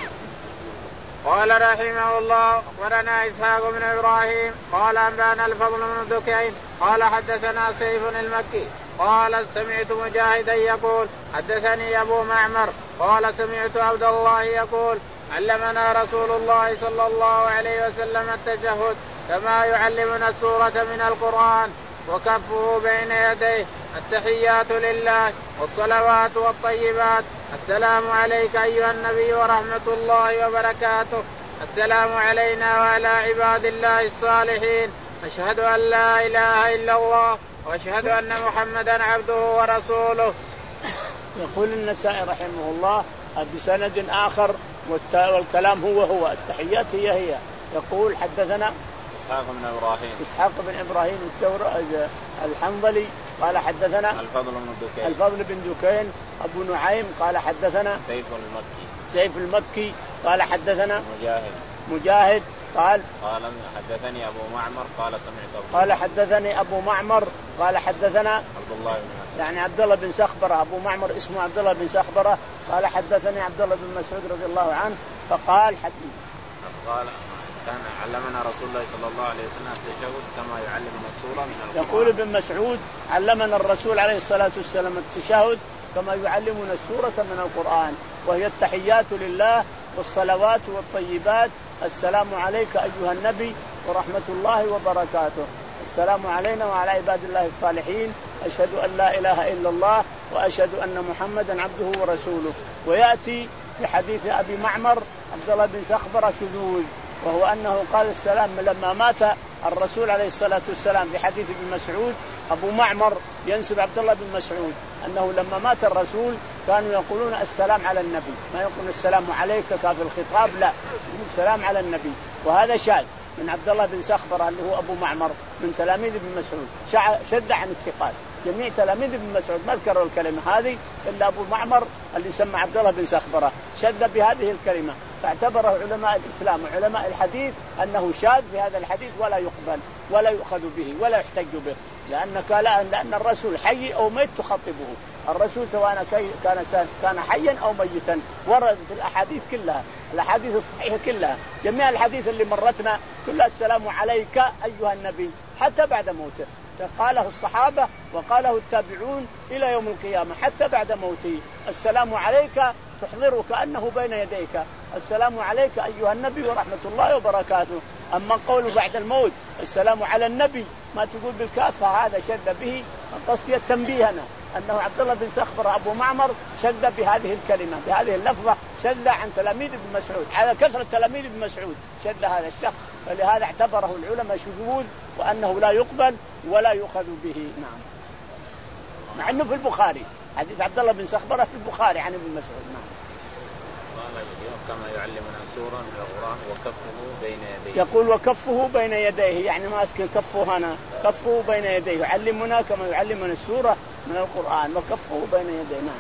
قال رحمه الله أخبرنا إسحاق بن إبراهيم قال أنبأنا الفضل بن دكين قال حدثنا سيف المكي قال سمعت مجاهدا يقول حدثني أبو معمر قال سمعت عبد الله يقول علمنا رسول الله صلى الله عليه وسلم التشهد كما يعلمنا السورة من القرآن وكفه بين يديه التحيات لله والصلوات والطيبات السلام عليك أيها النبي ورحمة الله وبركاته. السلام علينا وعلى عباد الله الصالحين. أشهد أن لا إله إلا الله وأشهد أن محمدا عبده ورسوله. يقول النسائي رحمه الله بسند آخر والكلام هو هو التحيات هي هي. يقول حدثنا إسحاق بن إبراهيم إسحاق بن إبراهيم الدور الحنظلي قال حدثنا الفضل بن دكين الفضل بن دكين أبو نعيم قال حدثنا سيف المكي سيف المكي قال حدثنا مجاهد مجاهد قال قال حدثني أبو معمر قال سمعت أبو قال حدثني أبو معمر قال حدثنا عبد الله بن مسعود يعني عبد الله بن سخبرة. أبو معمر اسمه عبد الله بن سخبرة قال حدثني عبد الله بن مسعود رضي الله عنه فقال حديث قال كان علمنا رسول الله صلى الله عليه وسلم التشهد كما يعلمنا السورة من القرآن. يقول ابن مسعود علمنا الرسول عليه الصلاة والسلام التشهد كما يعلمنا السورة من القرآن وهي التحيات لله والصلوات والطيبات السلام عليك أيها النبي ورحمة الله وبركاته. السلام علينا وعلى عباد الله الصالحين. أشهد أن لا إله إلا الله وأشهد أن محمدا عبده ورسوله. ويأتي في حديث أبي معمر عبد الله بن سخبرة شذوذ وهو أنه قال السلام لما مات الرسول عليه الصلاة والسلام. في حديث ابن مسعود أبو معمر ينسب عبد الله بن مسعود أنه لما مات الرسول كانوا يقولون السلام على النبي ما يقولون السلام عليك كافي الخطاب لا السلام على النبي. وهذا شاذ من عبد الله بن سخبرة اللي هو أبو معمر من تلاميذ ابن مسعود شد عن الثقات. جميع تلاميذ ابن مسعود ما ذكروا الكلمة هذه إلا أبو معمر اللي سمى عبد الله بن سخبرة شد بهذه الكلمة فاعتبره علماء الإسلام وعلماء الحديث أنه شاذ في هذا الحديث ولا يقبل ولا يؤخذ به ولا يحتج به لأن لأن الرسول حي أو ميت تخطبه. الرسول سواء كان كان حيا أو ميتا ورد في الأحاديث كلها الأحاديث الصحيحة كلها جميع الحديث اللي مرتنا كلها السلام عليك أيها النبي حتى بعد موته. قاله الصحابة وقاله التابعون إلى يوم القيامة حتى بعد موته. السلام عليك تحضره كأنه بين يديك. السلام عليك أيها النبي ورحمة الله وبركاته. أما قوله بعد الموت السلام على النبي ما تقول بالكافة هذا شد به قصدي التنبيه هنا أنه عبد الله بن سخبر أبو معمر شد بهذه الكلمة بهذه اللفظة شذ عن تلاميذ ابن مسعود على كثرة تلاميذ ابن مسعود شذ هذا الشخص، فلهذا اعتبره العلماء شذوذ وأنه لا يقبل ولا يؤخذ به. نعم. مع أنه في البخاري حديث عبد الله بن سخبرة في البخاري عن ابن مسعود. نعم. كما يعلمنا سورة من القرآن وكفه بين يديه. يقول وكفه بين يديه يعني ماسك كفه هنا كفه بين يديه يعلمنا كما يعلمنا السورة من القرآن وكفه بين يديه. نعم.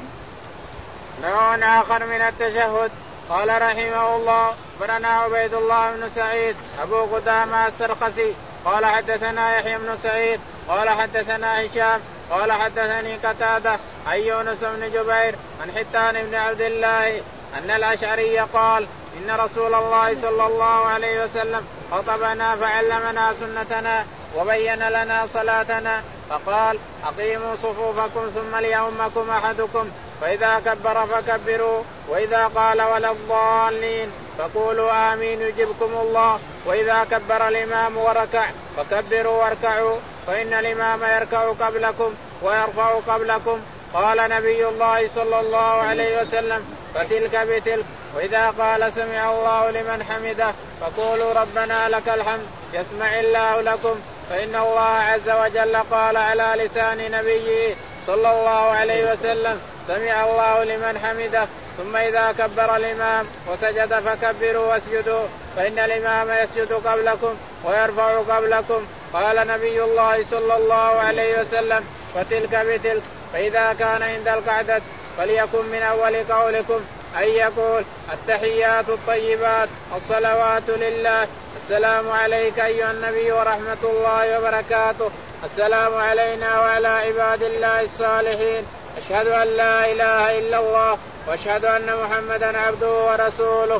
نوع آخر من التشهد. قال رحمه الله أخبرنا عبيد الله بن سعيد أبو قدامة السرخسي قال حدثنا يحيى بن سعيد قال حدثنا هشام قال حدثني قتادة عن يونس بن جبير عن حتان بن عبد الله أن الأشعري قال إن رسول الله صلى الله عليه وسلم خطبنا فعلمنا سنتنا وبين لنا صلاتنا فقال أقيموا صفوفكم ثم ليؤمكم أحدكم فإذا كبر فكبروا وإذا قال ولا الضالين فقولوا آمين يجبكم الله وإذا كبر الإمام وركع فكبروا واركعوا فإن الإمام يركع قبلكم ويرفع قبلكم. قال نبي الله صلى الله عليه وسلم فتلك بتلك وإذا قال سمع الله لمن حمده فقولوا ربنا لك الحمد يسمع الله لكم فإن الله عز وجل قال على لسان نبيه صلى الله عليه وسلم سمع الله لمن حمده. ثم إذا كبر الإمام وسجد فكبروا واسجدوا فإن الإمام يسجد قبلكم ويرفع قبلكم. قال نبي الله صلى الله عليه وسلم فتلك بتلك فإذا كان عند القعدة فليكن من أول قولكم أن يقول التحيات الطيبات الصلوات لله السلام عليك أيها النبي ورحمة الله وبركاته السلام علينا وعلى عباد الله الصالحين أشهد أن لا إله إلا الله وأشهد أن محمدا عبده ورسوله.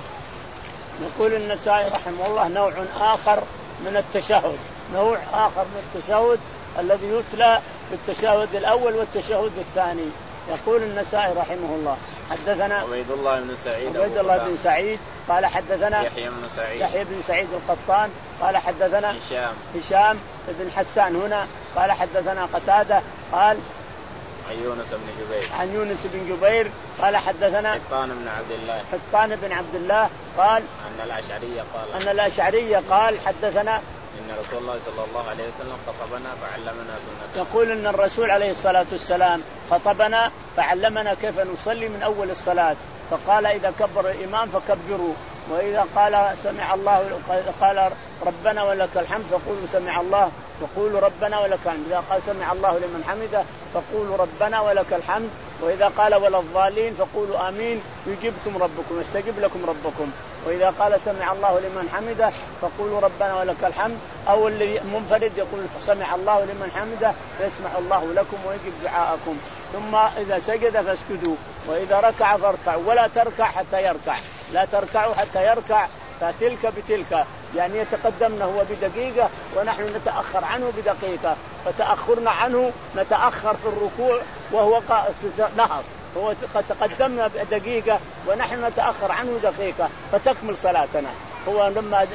يقول النسائي رحمه الله نوع آخر من التشهد نوع آخر من التشهد الذي يتلى بالتشهد الأول والتشهد الثاني. يقول النسائي رحمه الله حدثنا عبيد الله بن سعيد عبيد الله بن سعيد قال حدثنا يحيى بن سعيد يحيى بن سعيد القطان قال حدثنا هشام هشام بن حسان هنا قال حدثنا قتادة قال عن يونس بن جبير عن يونس بن جبير قال حدثنا حطان بن عبد الله حطان بن عبد الله قال أن الأشعري قال أن الأشعري قال حدثنا إن رسول الله صلى الله عليه وسلم خطبنا فعلمنا سنة. يقول إن الرسول عليه الصلاة والسلام خطبنا فعلمنا كيف نصلي من أول الصلاة فقال إذا كبر الإمام فكبروا وإذا قال سمع الله قال ربنا ولك الحمد فقولوا سمع الله وقولوا ربنا ولك الحمد. إذا قال سمع الله لمن حمده فقولوا ربنا ولك الحمد وإذا قال ولا الضالين فقولوا آمين يجيبكم ربكم يستجيب لكم ربكم. وإذا قال سمع الله لمن حمده فقولوا ربنا ولك الحمد أو اللي منفرد يقول سمع الله لمن حمده فيسمع الله لكم ويجيب دعاءكم. ثم إذا سجد فاسجدوا وإذا ركع فاركعوا ولا تركع حتى يركع لا تركعوا حتى يركع فتلك بتلك يعني يتقدمنا هو بدقيقة ونحن نتأخر عنه بدقيقة فتأخرنا عنه نتأخر في الركوع وهو نهض هو تقدمنا بدقيقة ونحن نتأخر عنه دقيقة فتكمل صلاتنا. هو لما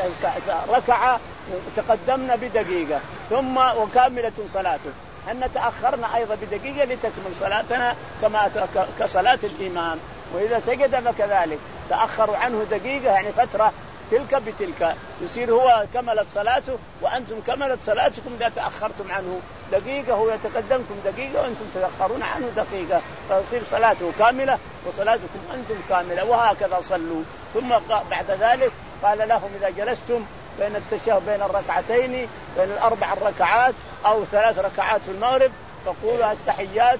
ركع تقدمنا بدقيقة ثم وكاملة صلاته أن تأخرنا أيضا بدقيقة لتكمل صلاتنا كما كصلاة الإمام. وإذا سجد فكذلك تأخروا عنه دقيقة يعني فترة تلك بتلك يصير هو كملت صلاته وأنتم كملت صلاتكم إذا تأخرتم عنه دقيقة هو يتقدمكم دقيقة وأنتم تأخرون عنه دقيقة فيصير صلاته كاملة وصلاتكم أنتم كاملة وهكذا صلوا. ثم بعد ذلك قال لهم إذا جلستم بين التشهد بين الركعتين بين الأربع الركعات أو ثلاث ركعات في المغرب فقولوا التحيات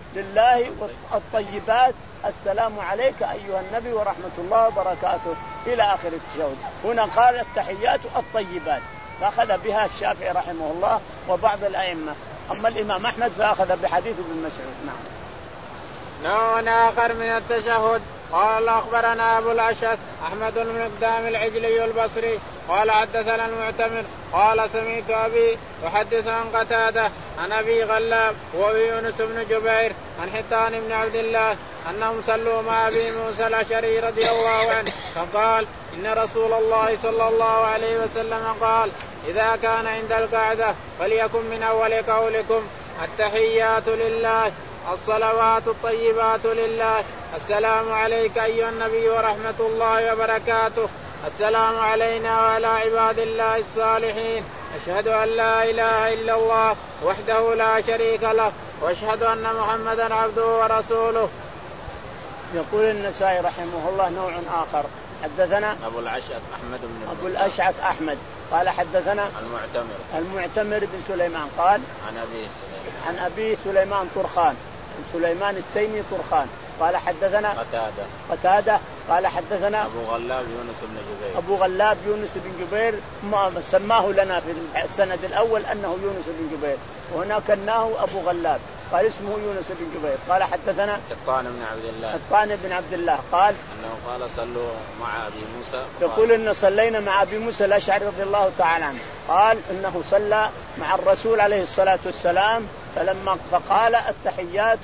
لله والطيبات السلام عليك أيها النبي ورحمة الله وبركاته إلى آخر التشهد. هنا قال التحيات الطيبات فأخذ بها الشافعي رحمه الله وبعض الأئمة. أما الإمام أحمد فأخذ بحديث ابن مسعود. نعم. نوع آخر من التشهد. قال أخبرنا أبو الأشعث أحمد بن مقدام العجلي البصري قال حدثنا المعتمر قال سمعت أبي يحدث عن قتادة عن أبي غلاب ويونس بن جبير عن حطان بن عبد الله أنهم صلوا مع أبي موسى الأشعري رضي الله عنه فقال إن رسول الله صلى الله عليه وسلم قال إذا كان عند القعدة فليكن من أول قولكم التحيات لله الصلوات الطيبات لله. السلام عليك أيها النبي ورحمة الله وبركاته. السلام علينا وعلى عباد الله الصالحين. أشهد أن لا إله إلا الله وحده لا شريك له وأشهد أن محمدا عبده ورسوله. يقول النسائي رحمه الله نوع آخر. حدثنا أبو الأشعث أحمد بن أبو الأشعث أحمد قال حدثنا المعتمر المعتمر بن سليمان قال عن أبي سليمان عن أبي سليمان طرخان سليمان التيمي طرخان قال حدثنا قتادة قتادة قال حدثنا أبو غلاب يونس بن جبير أبو غلاب يونس بن جبير ما سماه لنا في السند الأول أنه يونس بن جبير وهنا كناه أبو غلاب قال اسمه يونس بن جبير قال حدثنا الطان بن عبد الله الطان بن عبد الله قال أنه قال صلوا مع أبي موسى يقول إن صلينا مع أبي موسى الأشعري رضي الله تعالى عنه قال إنه صلى مع الرسول عليه الصلاة والسلام فلما فقال التحيات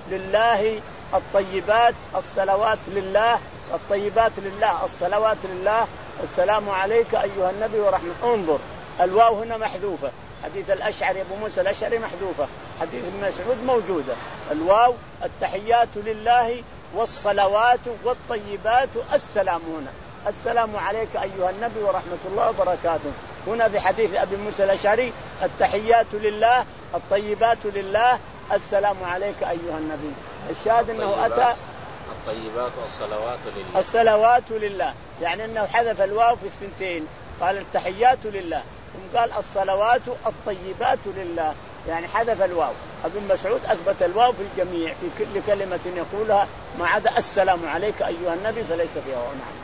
لله الطيبات الصلوات لله الطيبات لله الصلوات لله السلام عليك أيها النبي ورحمة. انظر الواو هنا محذوفة. حديث الأشعري أبو موسى الأشعري محذوفة. حديث ابن مسعود موجودة. الواو التحيات لله والصلوات والطيبات السلام هنا السلام عليك أيها النبي ورحمة الله وبركاته. هنا في حديث أبي موسى الأشعري التحيات لله الطيبات لله السلام عليك أيها النبي. الشاهد أنه أتى الطيبات والصلوات لله الصلوات لله يعني أنه حذف الواو في الثنتين قال التحيات لله ثم قال الصلوات الطيبات لله يعني حذف الواو. ابن مسعود أثبت الواو في الجميع في كل كلمة يقولها ما عدا السلام عليك أيها النبي فليس فيها واو. نعم.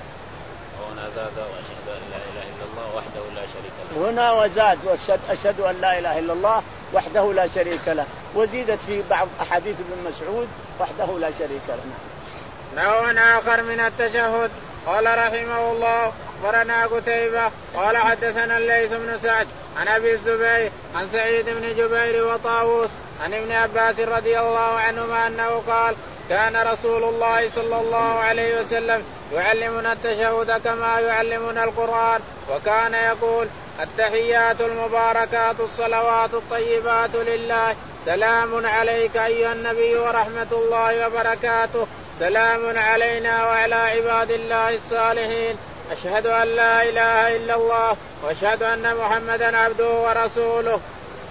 هنا زاد وأشهد أن لا إله إلا الله وحده لا شريك له. هنا وزاد وأشهد أشهد أن لا إله إلا الله وحده لا شريك له وزيدت في بعض أحاديث ابن مسعود وحده لا شريك له. نعم. نوع آخر من التشهد. قال رحمه الله أخبرنا قتيبة قال حدثنا الليث بن سعد عن أبي الزبير عن سعيد بن جبير وطاووس عن ابن عباس رضي الله عنهما أنه قال كان رسول الله صلى الله عليه وسلم يعلمنا التشهد كما يعلمنا القرآن وكان يقول التحيات المباركات الصلوات الطيبات لله سلام عليك أيها النبي ورحمة الله وبركاته سلام علينا وعلى عباد الله الصالحين أشهد أن لا إله إلا الله وأشهد أن محمدا عبده ورسوله.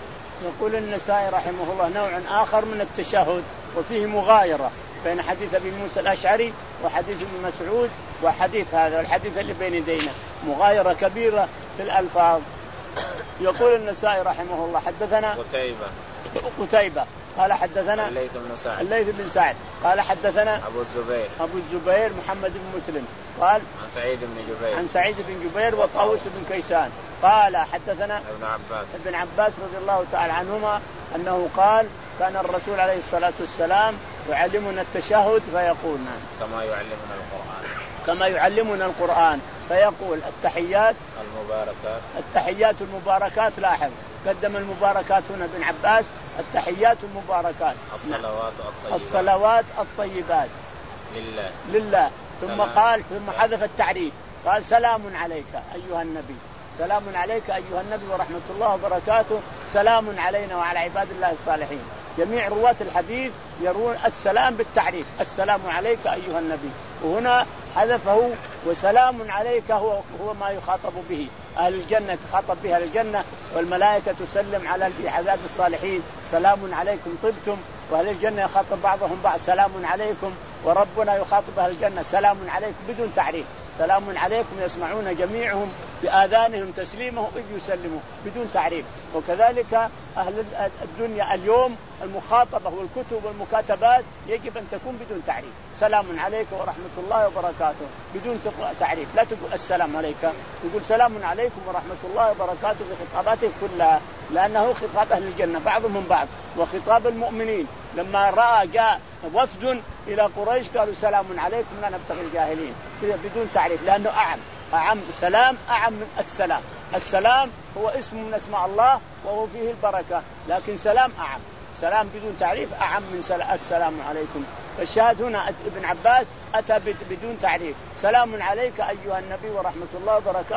يقول النسائي رحمه الله نوع آخر من التشهد وفيه مغايرة بين حديث أبي موسى الأشعري وحديث ابن مسعود وحديث هذا والحديث اللي بين يدينا مغايرة كبيرة في الألفاظ. يقول النسائي رحمه الله حدثنا قتيبة قتيبة قال حدثنا الليث بن سعد الليث بن سعد قال حدثنا أبو الزبير أبو الزبير محمد بن مسلم قال عن سعيد بن جبير عن سعيد بن جبير وطاووس بن كيسان قال حدثنا ابن عباس ابن عباس رضي الله تعالى عنهما أنه قال كان الرسول عليه الصلاة والسلام يعلمنا التشهد فيقول كما يعلمنا القرآن كما يعلمنا القرآن فيقول التحيات المباركات التحيات المباركات. لاحظ قدم المباركات هنا ابن عباس التحيات المباركات الصلوات الطيبات الصلوات الطيبات لله لله ثم سلام. قال ثم حذف التعريف قال سلام عليك أيها النبي سلام عليك أيها النبي ورحمة الله وبركاته سلام علينا وعلى عباد الله الصالحين. جميع رواة الحديث يروون السلام بالتعريف السلام عليك أيها النبي وهنا حذفه وسلام عليك هو هو ما يخاطب به أهل الجنة تخاطب بها الجنة والملائكة تسلم على عباد الصالحين سلام عليكم طبتم وأهل الجنة يخاطب بعضهم بعض سلام عليكم وربنا يخاطب أهل الجنة سلام عليكم بدون تعريف سلام عليكم يسمعون جميعهم بآذانهم تسليمه إذ يسلموا بدون تعريف. وكذلك أهل الدنيا اليوم المخاطبة والكتب والمكاتبات يجب أن تكون بدون تعريف سلام عليك ورحمة الله وبركاته بدون تعريف لا تقول السلام عليك تقول سلام عليكم ورحمة الله وبركاته في خطاباتك كلها لأنه خطاب أهل الجنة بعضهم من بعض وخطاب المؤمنين. لما رأى جاء وفد إلى قريش قالوا سلام عليكم لا نبتغي الجاهلين بدون تعريف لأنه أعم أعم سلام أعم من السلام. السلام هو اسم من اسماء الله وهو فيه البركة لكن سلام أعم سلام بدون تعريف أعم من السلام عليكم. فالشاهد هنا ابن عباس أتى بدون تعريف سلام عليك أيها النبي ورحمة الله وبركاته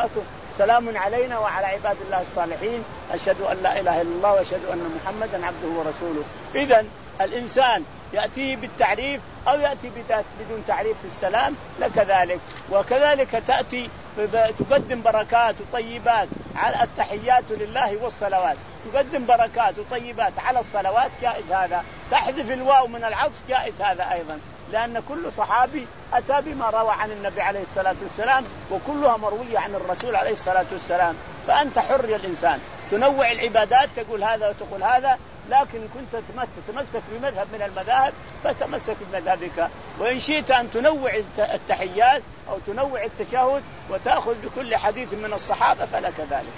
سلام علينا وعلى عباد الله الصالحين أشهد أن لا إله إلا الله وأشهد أن محمدا عبده ورسوله. إذن الإنسان يأتي بالتعريف أو يأتي بدون تعريف في السلام لك ذلك. وكذلك تأتي تقدم بركات وطيبات على التحيات لله والصلوات، تقدم بركات وطيبات على الصلوات جائز هذا، تحذف الواو من العطف جائز هذا أيضا، لأن كل صحابي أتى بما روى عن النبي عليه الصلاة والسلام وكلها مروية عن الرسول عليه الصلاة والسلام. فأنت حر يا الإنسان تنوع العبادات، تقول هذا وتقول هذا، لكن كنت تتمسك بمذهب من المذاهب فتمسك بمذهبك، وإن شئت أن تنوع التحيات أو تنوع التشهد وتأخذ بكل حديث من الصحابة فلك ذلك.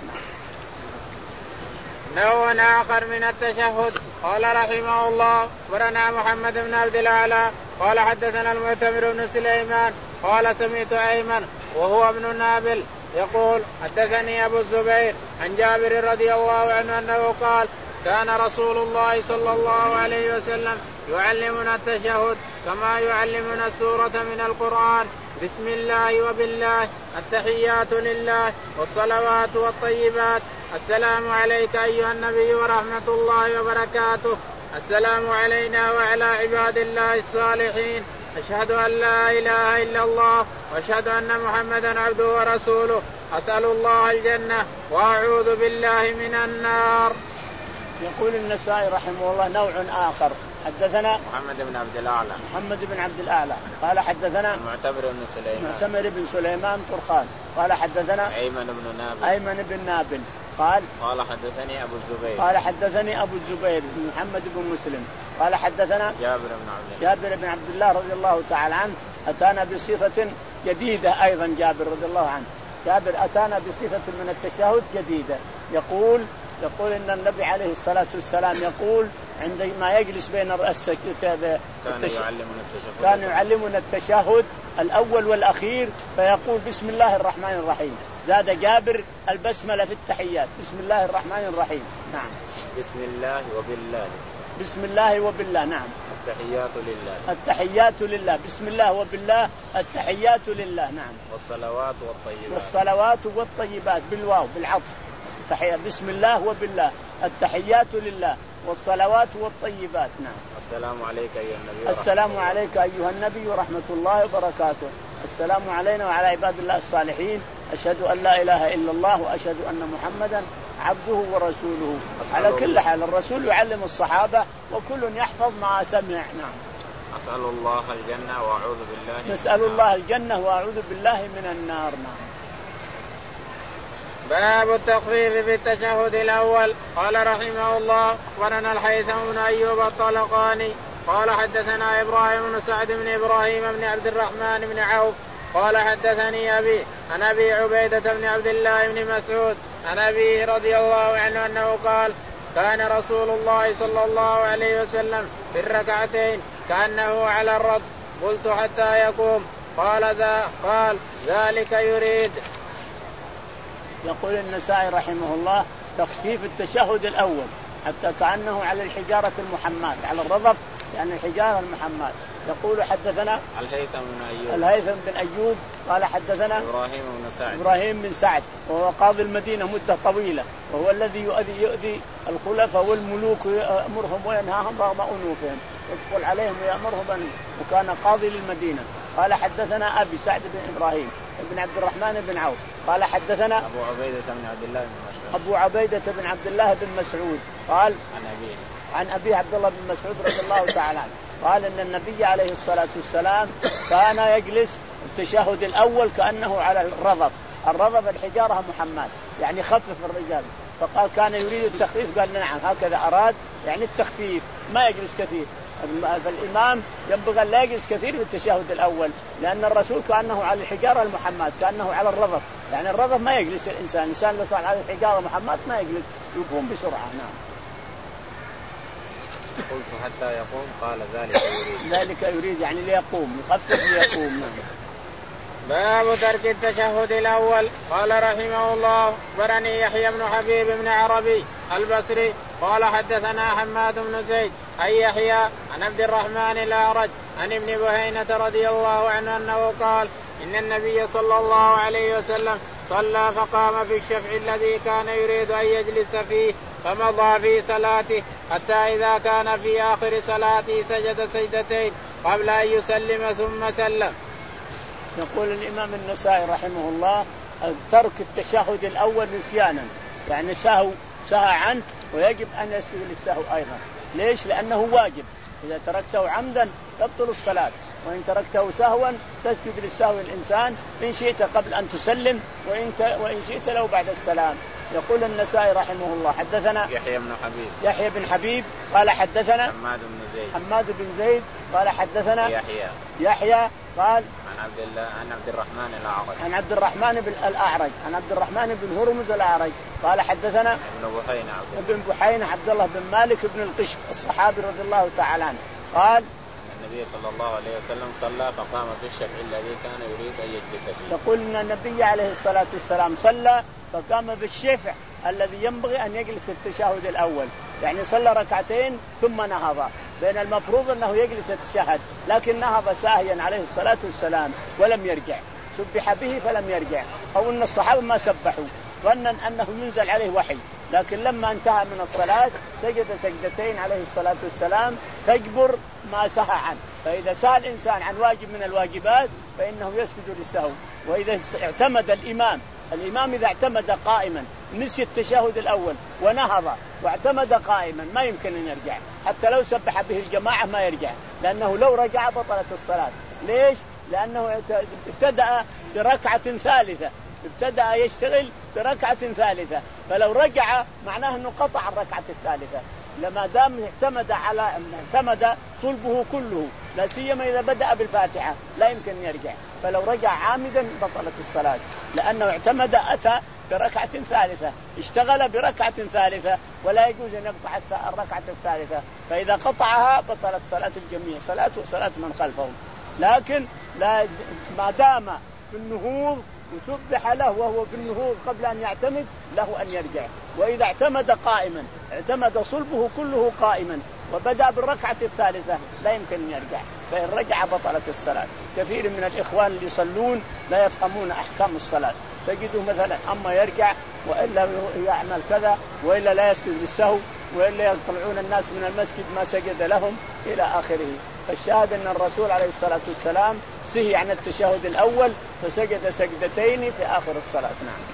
نوع آخر من التشهد. قال رحمه الله ورنا محمد بن عبد الأعلى قال حدثنا المعتمر بن سليمان قال سمعت أيمن وهو ابن نابل يقول حدثني أبو الزبير عن جابر رضي الله عنه أنه قال كان رسول الله صلى الله عليه وسلم يعلمنا التشهد كما يعلمنا السورة من القرآن: بسم الله وبالله، التحيات لله، والصلوات والطيبات، السلام عليك أيها النبي ورحمة الله وبركاته، السلام علينا وعلى عباد الله الصالحين، أشهد أن لا إله إلا الله وأشهد أن محمدا عبده ورسوله، أسأل الله الجنة وأعوذ بالله من النار. يقول النسائي رحمه الله نوع آخر. حدثنا محمد بن عبد الأعلى محمد بن عبد الأعلى قال حدثنا معتمر بن سليمان معتمر بن سليمان طرخان قال حدثنا أيمن بن نابل أيمن بن نابل قال قال حدثني أبو الزبير قال حدثني أبو الزبير بن محمد بن مسلم قال حدثنا جابر بن عبد الله جابر بن عبد الله رضي الله تعالى عنه أتانا بصفة جديدة أيضا. جابر رضي الله عنه جابر أتانا بصفة من التشهد جديدة، يقول يقول إن النبي عليه الصلاة والسلام يقول عندما يجلس بين الرأس كان كان يعلمنا التشهد الأول والأخير فيقول بسم الله الرحمن الرحيم. زاد جابر البسملة في التحيات بسم الله الرحمن الرحيم. نعم بسم الله وبالله بسم الله وبالله. نعم التحيات لله التحيات لله بسم الله وبالله التحيات لله. نعم والصلوات والطيبات والصلوات والطيبات بالواو بالعطف التحيات بسم الله وبالله التحيات لله والصلوات والطيبات. نعم السلام عليك أيها النبي السلام عليك أيها النبي ورحمة الله وبركاته، السلام علينا وعلى عباد الله الصالحين، أشهد أن لا إله إلا الله وأشهد أن محمدا عبده ورسوله. على كل حال الرسول يعلم الصحابة وكل يحفظ ما سمع. نعم أسأل الله الجنة وأعوذ بالله نسأل الله الجنة وأعوذ بالله من النار. نعم. باب التخفيف في التشهد الأول. قال رحمه الله ورنا الهيثم بن أيوب الطلقاني قال حدثنا إبراهيم بن سعد بن إبراهيم بن عبد الرحمن بن عوف قال حدثني أبي عن أبي عبيدة بن عبد الله بن مسعود عن أبيه رضي الله عنه أنه قال كان رسول الله صلى الله عليه وسلم في الركعتين كأنه على الرد، قلت حتى يقوم، قال ذا قال ذلك يريد. يقول النسائي رحمه الله تخفيف التشهد الأول حتى كأنه على الحجارة المحماة على الرضف يعني الحجارة المحماة. يقول حدثنا الهيثم بن أيوب الهيثم بن أيوب قال حدثنا إبراهيم بن سعد إبراهيم بن سعد وهو قاضي المدينة مدة طويلة وهو الذي يؤذي يؤذي الخلفاء والملوك يأمرهم وينهاهم رغم أنوفهم يدخل عليهم ويأمرهم أن وكان قاضي للمدينة. قال حدثنا أبي سعد بن إبراهيم بن عبد الرحمن بن عوف قال حدثنا أبو عبيدة بن عبد الله بن مسعود أبو عبيدة بن عبد الله بن مسعود قال عن أبيه عن أبي عبد الله بن مسعود رضي الله تعالى عنه قال إن النبي عليه الصلاة والسلام كان يجلس التشهد الأول كأنه على الرضب، الرضب الحجارة محمد يعني خفف الرجال، فقال كان يريد التخفيف، قال نعم هكذا أراد يعني التخفيف ما يجلس كثير. فالإمام ينبغي لا يجلس كثير في التشهد الأول لأن الرسول كأنه على الحجارة المحمد كأنه على الرضب، يعني الرضب ما يجلس الإنسان، الإنسان اللي صار على الحجارة محمد ما يجلس يقوم بسرعة. نعم. قلت حتى يقوم، قال ذلك يريد ذلك يريد يعني ليقوم يخفف ليقوم. نعم. باب ترك التشهد الأول. قال رحمه الله برني يحيى بن حبيب بن عربي البصري قال حدثنا حماد بن زيد أي يحيى عن عبد الرحمن الأعرج عن ابن بهينة رضي الله عنه أنه قال إن النبي صلى الله عليه وسلم صلى فقام في الشفع الذي كان يريد أن يجلس فيه فمضى في صلاته حتى إذا كان في آخر صلاته سجد سجدتين قبل أن يسلم ثم سلم. يقول الإمام النسائي رحمه الله ترك التشهد الأول نسيانا، يعني سهو سهى عنه ويجب أن يسجد للسهو أيضا. ليش؟ لأنه واجب، إذا تركته عمدا تبطل الصلاة، وإن تركته سهوا تسجد للسهو الإنسان إن شئت قبل أن تسلم وإن, وإن شئت له بعد السلام. يقول النسائي رحمه الله حدثنا يحيى بن حبيب يحيى بن حبيب قال حدثنا حماد بن زيد حماد بن زيد قال حدثنا يحيى يحيى قال عن عبد الله عن عبد الرحمن الأعرج عن عبد الرحمن بن الأعرج عن عبد الرحمن بن هرمز الأعرج قال حدثنا ابن بحينة ابن بحينة عبد الله بن مالك بن القشف الصحابي رضي الله تعالى عنه قال النبي صلى الله عليه وسلم صلى فقام في الشفع الذي كان يريد أن يجلس فيه. يقول ان النبي عليه الصلاة والسلام صلى فقام بالشفع الذي ينبغي أن يجلس في التشهد الأول، يعني صلى ركعتين ثم نهض، بين المفروض أنه يجلس يتشهد لكن نهض ساهيا عليه الصلاة والسلام ولم يرجع، سبح به فلم يرجع، أو أن الصحابة ما سبحوا ظنا أنه ينزل عليه وحي، لكن لما انتهى من الصلاة سجد سجدتين عليه الصلاة والسلام تجبر ما سهى عنه. فإذا سهى الإنسان عن واجب من الواجبات فإنه يسجد للسهو. وإذا اعتمد الإمام الإمام إذا اعتمد قائما نسي التشهد الأول ونهض واعتمد قائما ما يمكن أن يرجع، حتى لو سبح به الجماعة ما يرجع، لأنه لو رجع بطلت الصلاة. ليش؟ لأنه ابتدأ بركعة ثالثة، ابتدأ يشتغل بركعة ثالثة، فلو رجع معناه أنه قطع الركعة الثالثة، لما دام اعتمد على اعتمد صلبه كله، لا سيما إذا بدأ بالفاتحة لا يمكن أن يرجع، فلو رجع عامدا بطلت الصلاة، لأنه اعتمد أتى بركعة ثالثة، اشتغل بركعة ثالثة ولا يجوز أن يقطع الركعة الثالثة، فإذا قطعها بطلت صلاة الجميع، صلاة وصلاة من خلفهم. لكن لا ما دام في النهوض وسبح له وهو في النهوض قبل أن يعتمد له أن يرجع. وإذا اعتمد قائما اعتمد صلبه كله قائما وبدأ بالركعة الثالثة لا يمكن أن يرجع، فإن رجع بطلت الصلاة. كثير من الإخوان اللي يصلون لا يفهمون أحكام الصلاة، تجده مثلا أما يرجع وإلا يعمل كذا وإلا لا يسجد للسهو وإلا يطلعون الناس من المسجد ما سجد لهم إلى آخره. فالشاهد أن الرسول عليه الصلاة والسلام سهي عن التشهد الأول فسجد سجدتين في آخر الصلاة. نعم.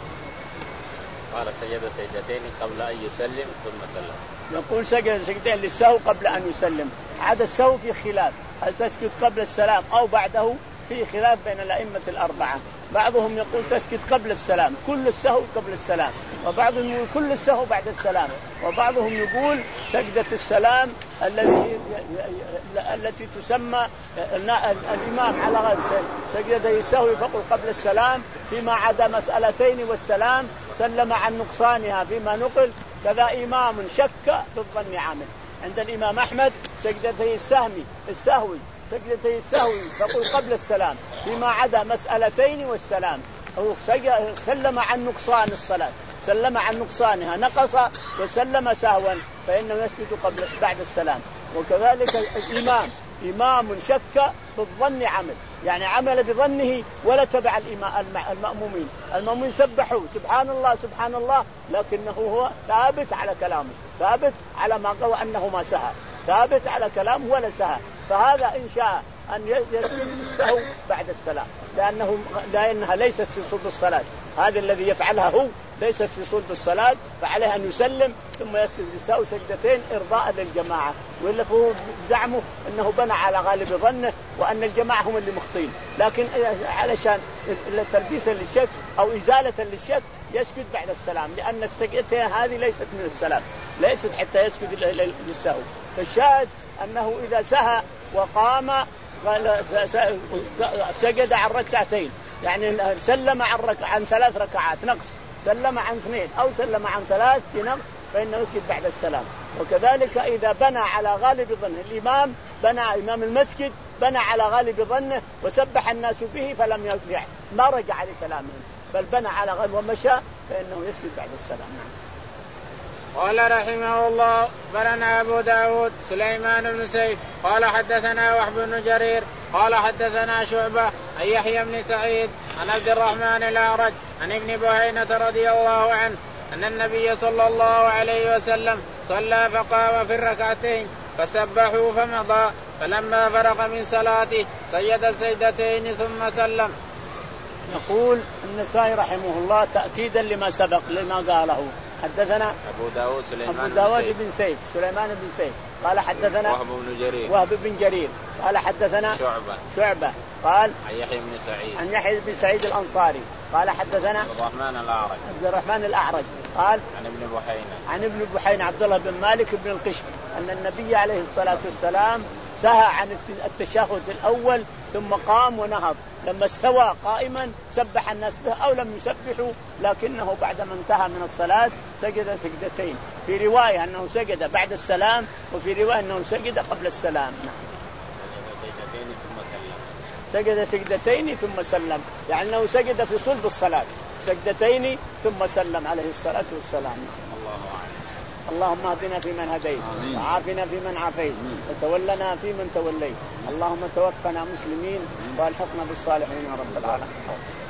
قال سجد سجدتين قبل أن يسلم ثم سلم. يقول سجد سجدتين للسهو قبل أن يسلم. عاد السهو في خلاف، هل تسجد قبل السلام أو بعده؟ في خلاف بين الأئمة الأربعة، بعضهم يقول تسجد قبل السلام، كل السهو قبل السلام، وبعضهم يقول كل السهو بعد السلام، وبعضهم يقول سجدة السلام الذي التي تسمى الإمام على غير سجدة السهو فقل قبل السلام فيما عدا مسألتين والسلام سلم عن نقصانها فيما نقل، كذا إمام شك بالظن عامل. عند الإمام أحمد سجدتي السهمي السهوي سجدتي السهوي فقل قبل السلام فيما عدا مسألتين والسلام، أو سلم عن نقصان الصلاة، سلم عن نقصانها نقص وسلم سهوا فإنه يسجد قبل بعد السلام. وكذلك الإمام إمام شك بالظن عمل، يعني عمل بظنه ولا تبع المأمومين، المأمومين سبحوا سبحان الله سبحان الله لكنه هو ثابت على كلامه، ثابت على ما قال أنه ما سهى، ثابت على كلامه ولا سهى، فهذا إن شاء أن يسجد له بعد السلام، لأنه لأنها ليست في صلب الصلاة، هذا الذي يفعلها هو ليست في صلب الصلاة، فعليه أن يسلم ثم يسجد للسهو سجدتين إرضاء للجماعة، وإلا فهو زعمه أنه بنى على غالب ظنه وأن الجماعة هم اللي مخطئين، لكن علشان تلبيسا للشك أو إزالة للشك يسجد بعد السلام، لأن السجدتين هذه ليست من السلام، ليست حتى يسجد للسهو. فالشاهد أنه إذا سهى وقام سجد عن ركعتين، يعني سلم عن, رك... عن ثلاث ركعات نقص، سلم عن اثنين أو سلم عن ثلاث في نقص فإنه يسجد بعد السلام. وكذلك إذا بنى على غالب ظنه، الإمام بنى إمام المسجد بنى على غالب ظنه وسبح الناس به فلم يرجع ما رجع لكلامهم بل بنى على غالب ومشى فإنه يسجد بعد السلام. قال رحمه الله برنا أبو داود سليمان بن سيف قال حدثنا وهب بن جرير قال حدثنا شعبة عن يحيى بن سعيد عن عبد الرحمن الأعرج عن ابن بهينة رضي الله عنه أن النبي صلى الله عليه وسلم صلى فقام في الركعتين فسبحوا فمضى فلما فرغ من صلاته سجد سجدتين ثم سلم. يقول النسائي رحمه الله تأكيدا لما سبق لما قاله. حدثنا أبو داود سليمان أبو داود بن سيف سليمان بن سيف قال حدثنا وهب بن جرير وهب بن جرير قال حدثنا شعبة شعبة قال عن يحيى بن سعيد عن يحيى بن سعيد الأنصاري قال حدثنا عبد الرحمن الأعرج عبد الرحمن الأعرج قال عن ابن بحينة عن ابن بحينة عبد الله بن مالك بن القشم أن النبي عليه الصلاة والسلام سهى عن التشهد الأول ثم قام ونهض لما استوى قائما سبح الناس به أو لم يسبحوا لكنه بعدما انتهى من الصلاة سجد سجدتين في رواية أنه سجد بعد السلام وفي رواية أنه سجد قبل السلام. سجد سجدتين ثم سلم يعني أنه سجد في صلب الصلاة سجدتين ثم سلم عليه الصلاة والسلام. الله أعلم. اللهم اهدنا فيمن هديت وعافنا فيمن عافيت وتولنا فيمن توليت اللهم توفنا مسلمين والحقنا بالصالحين يا رب العالمين.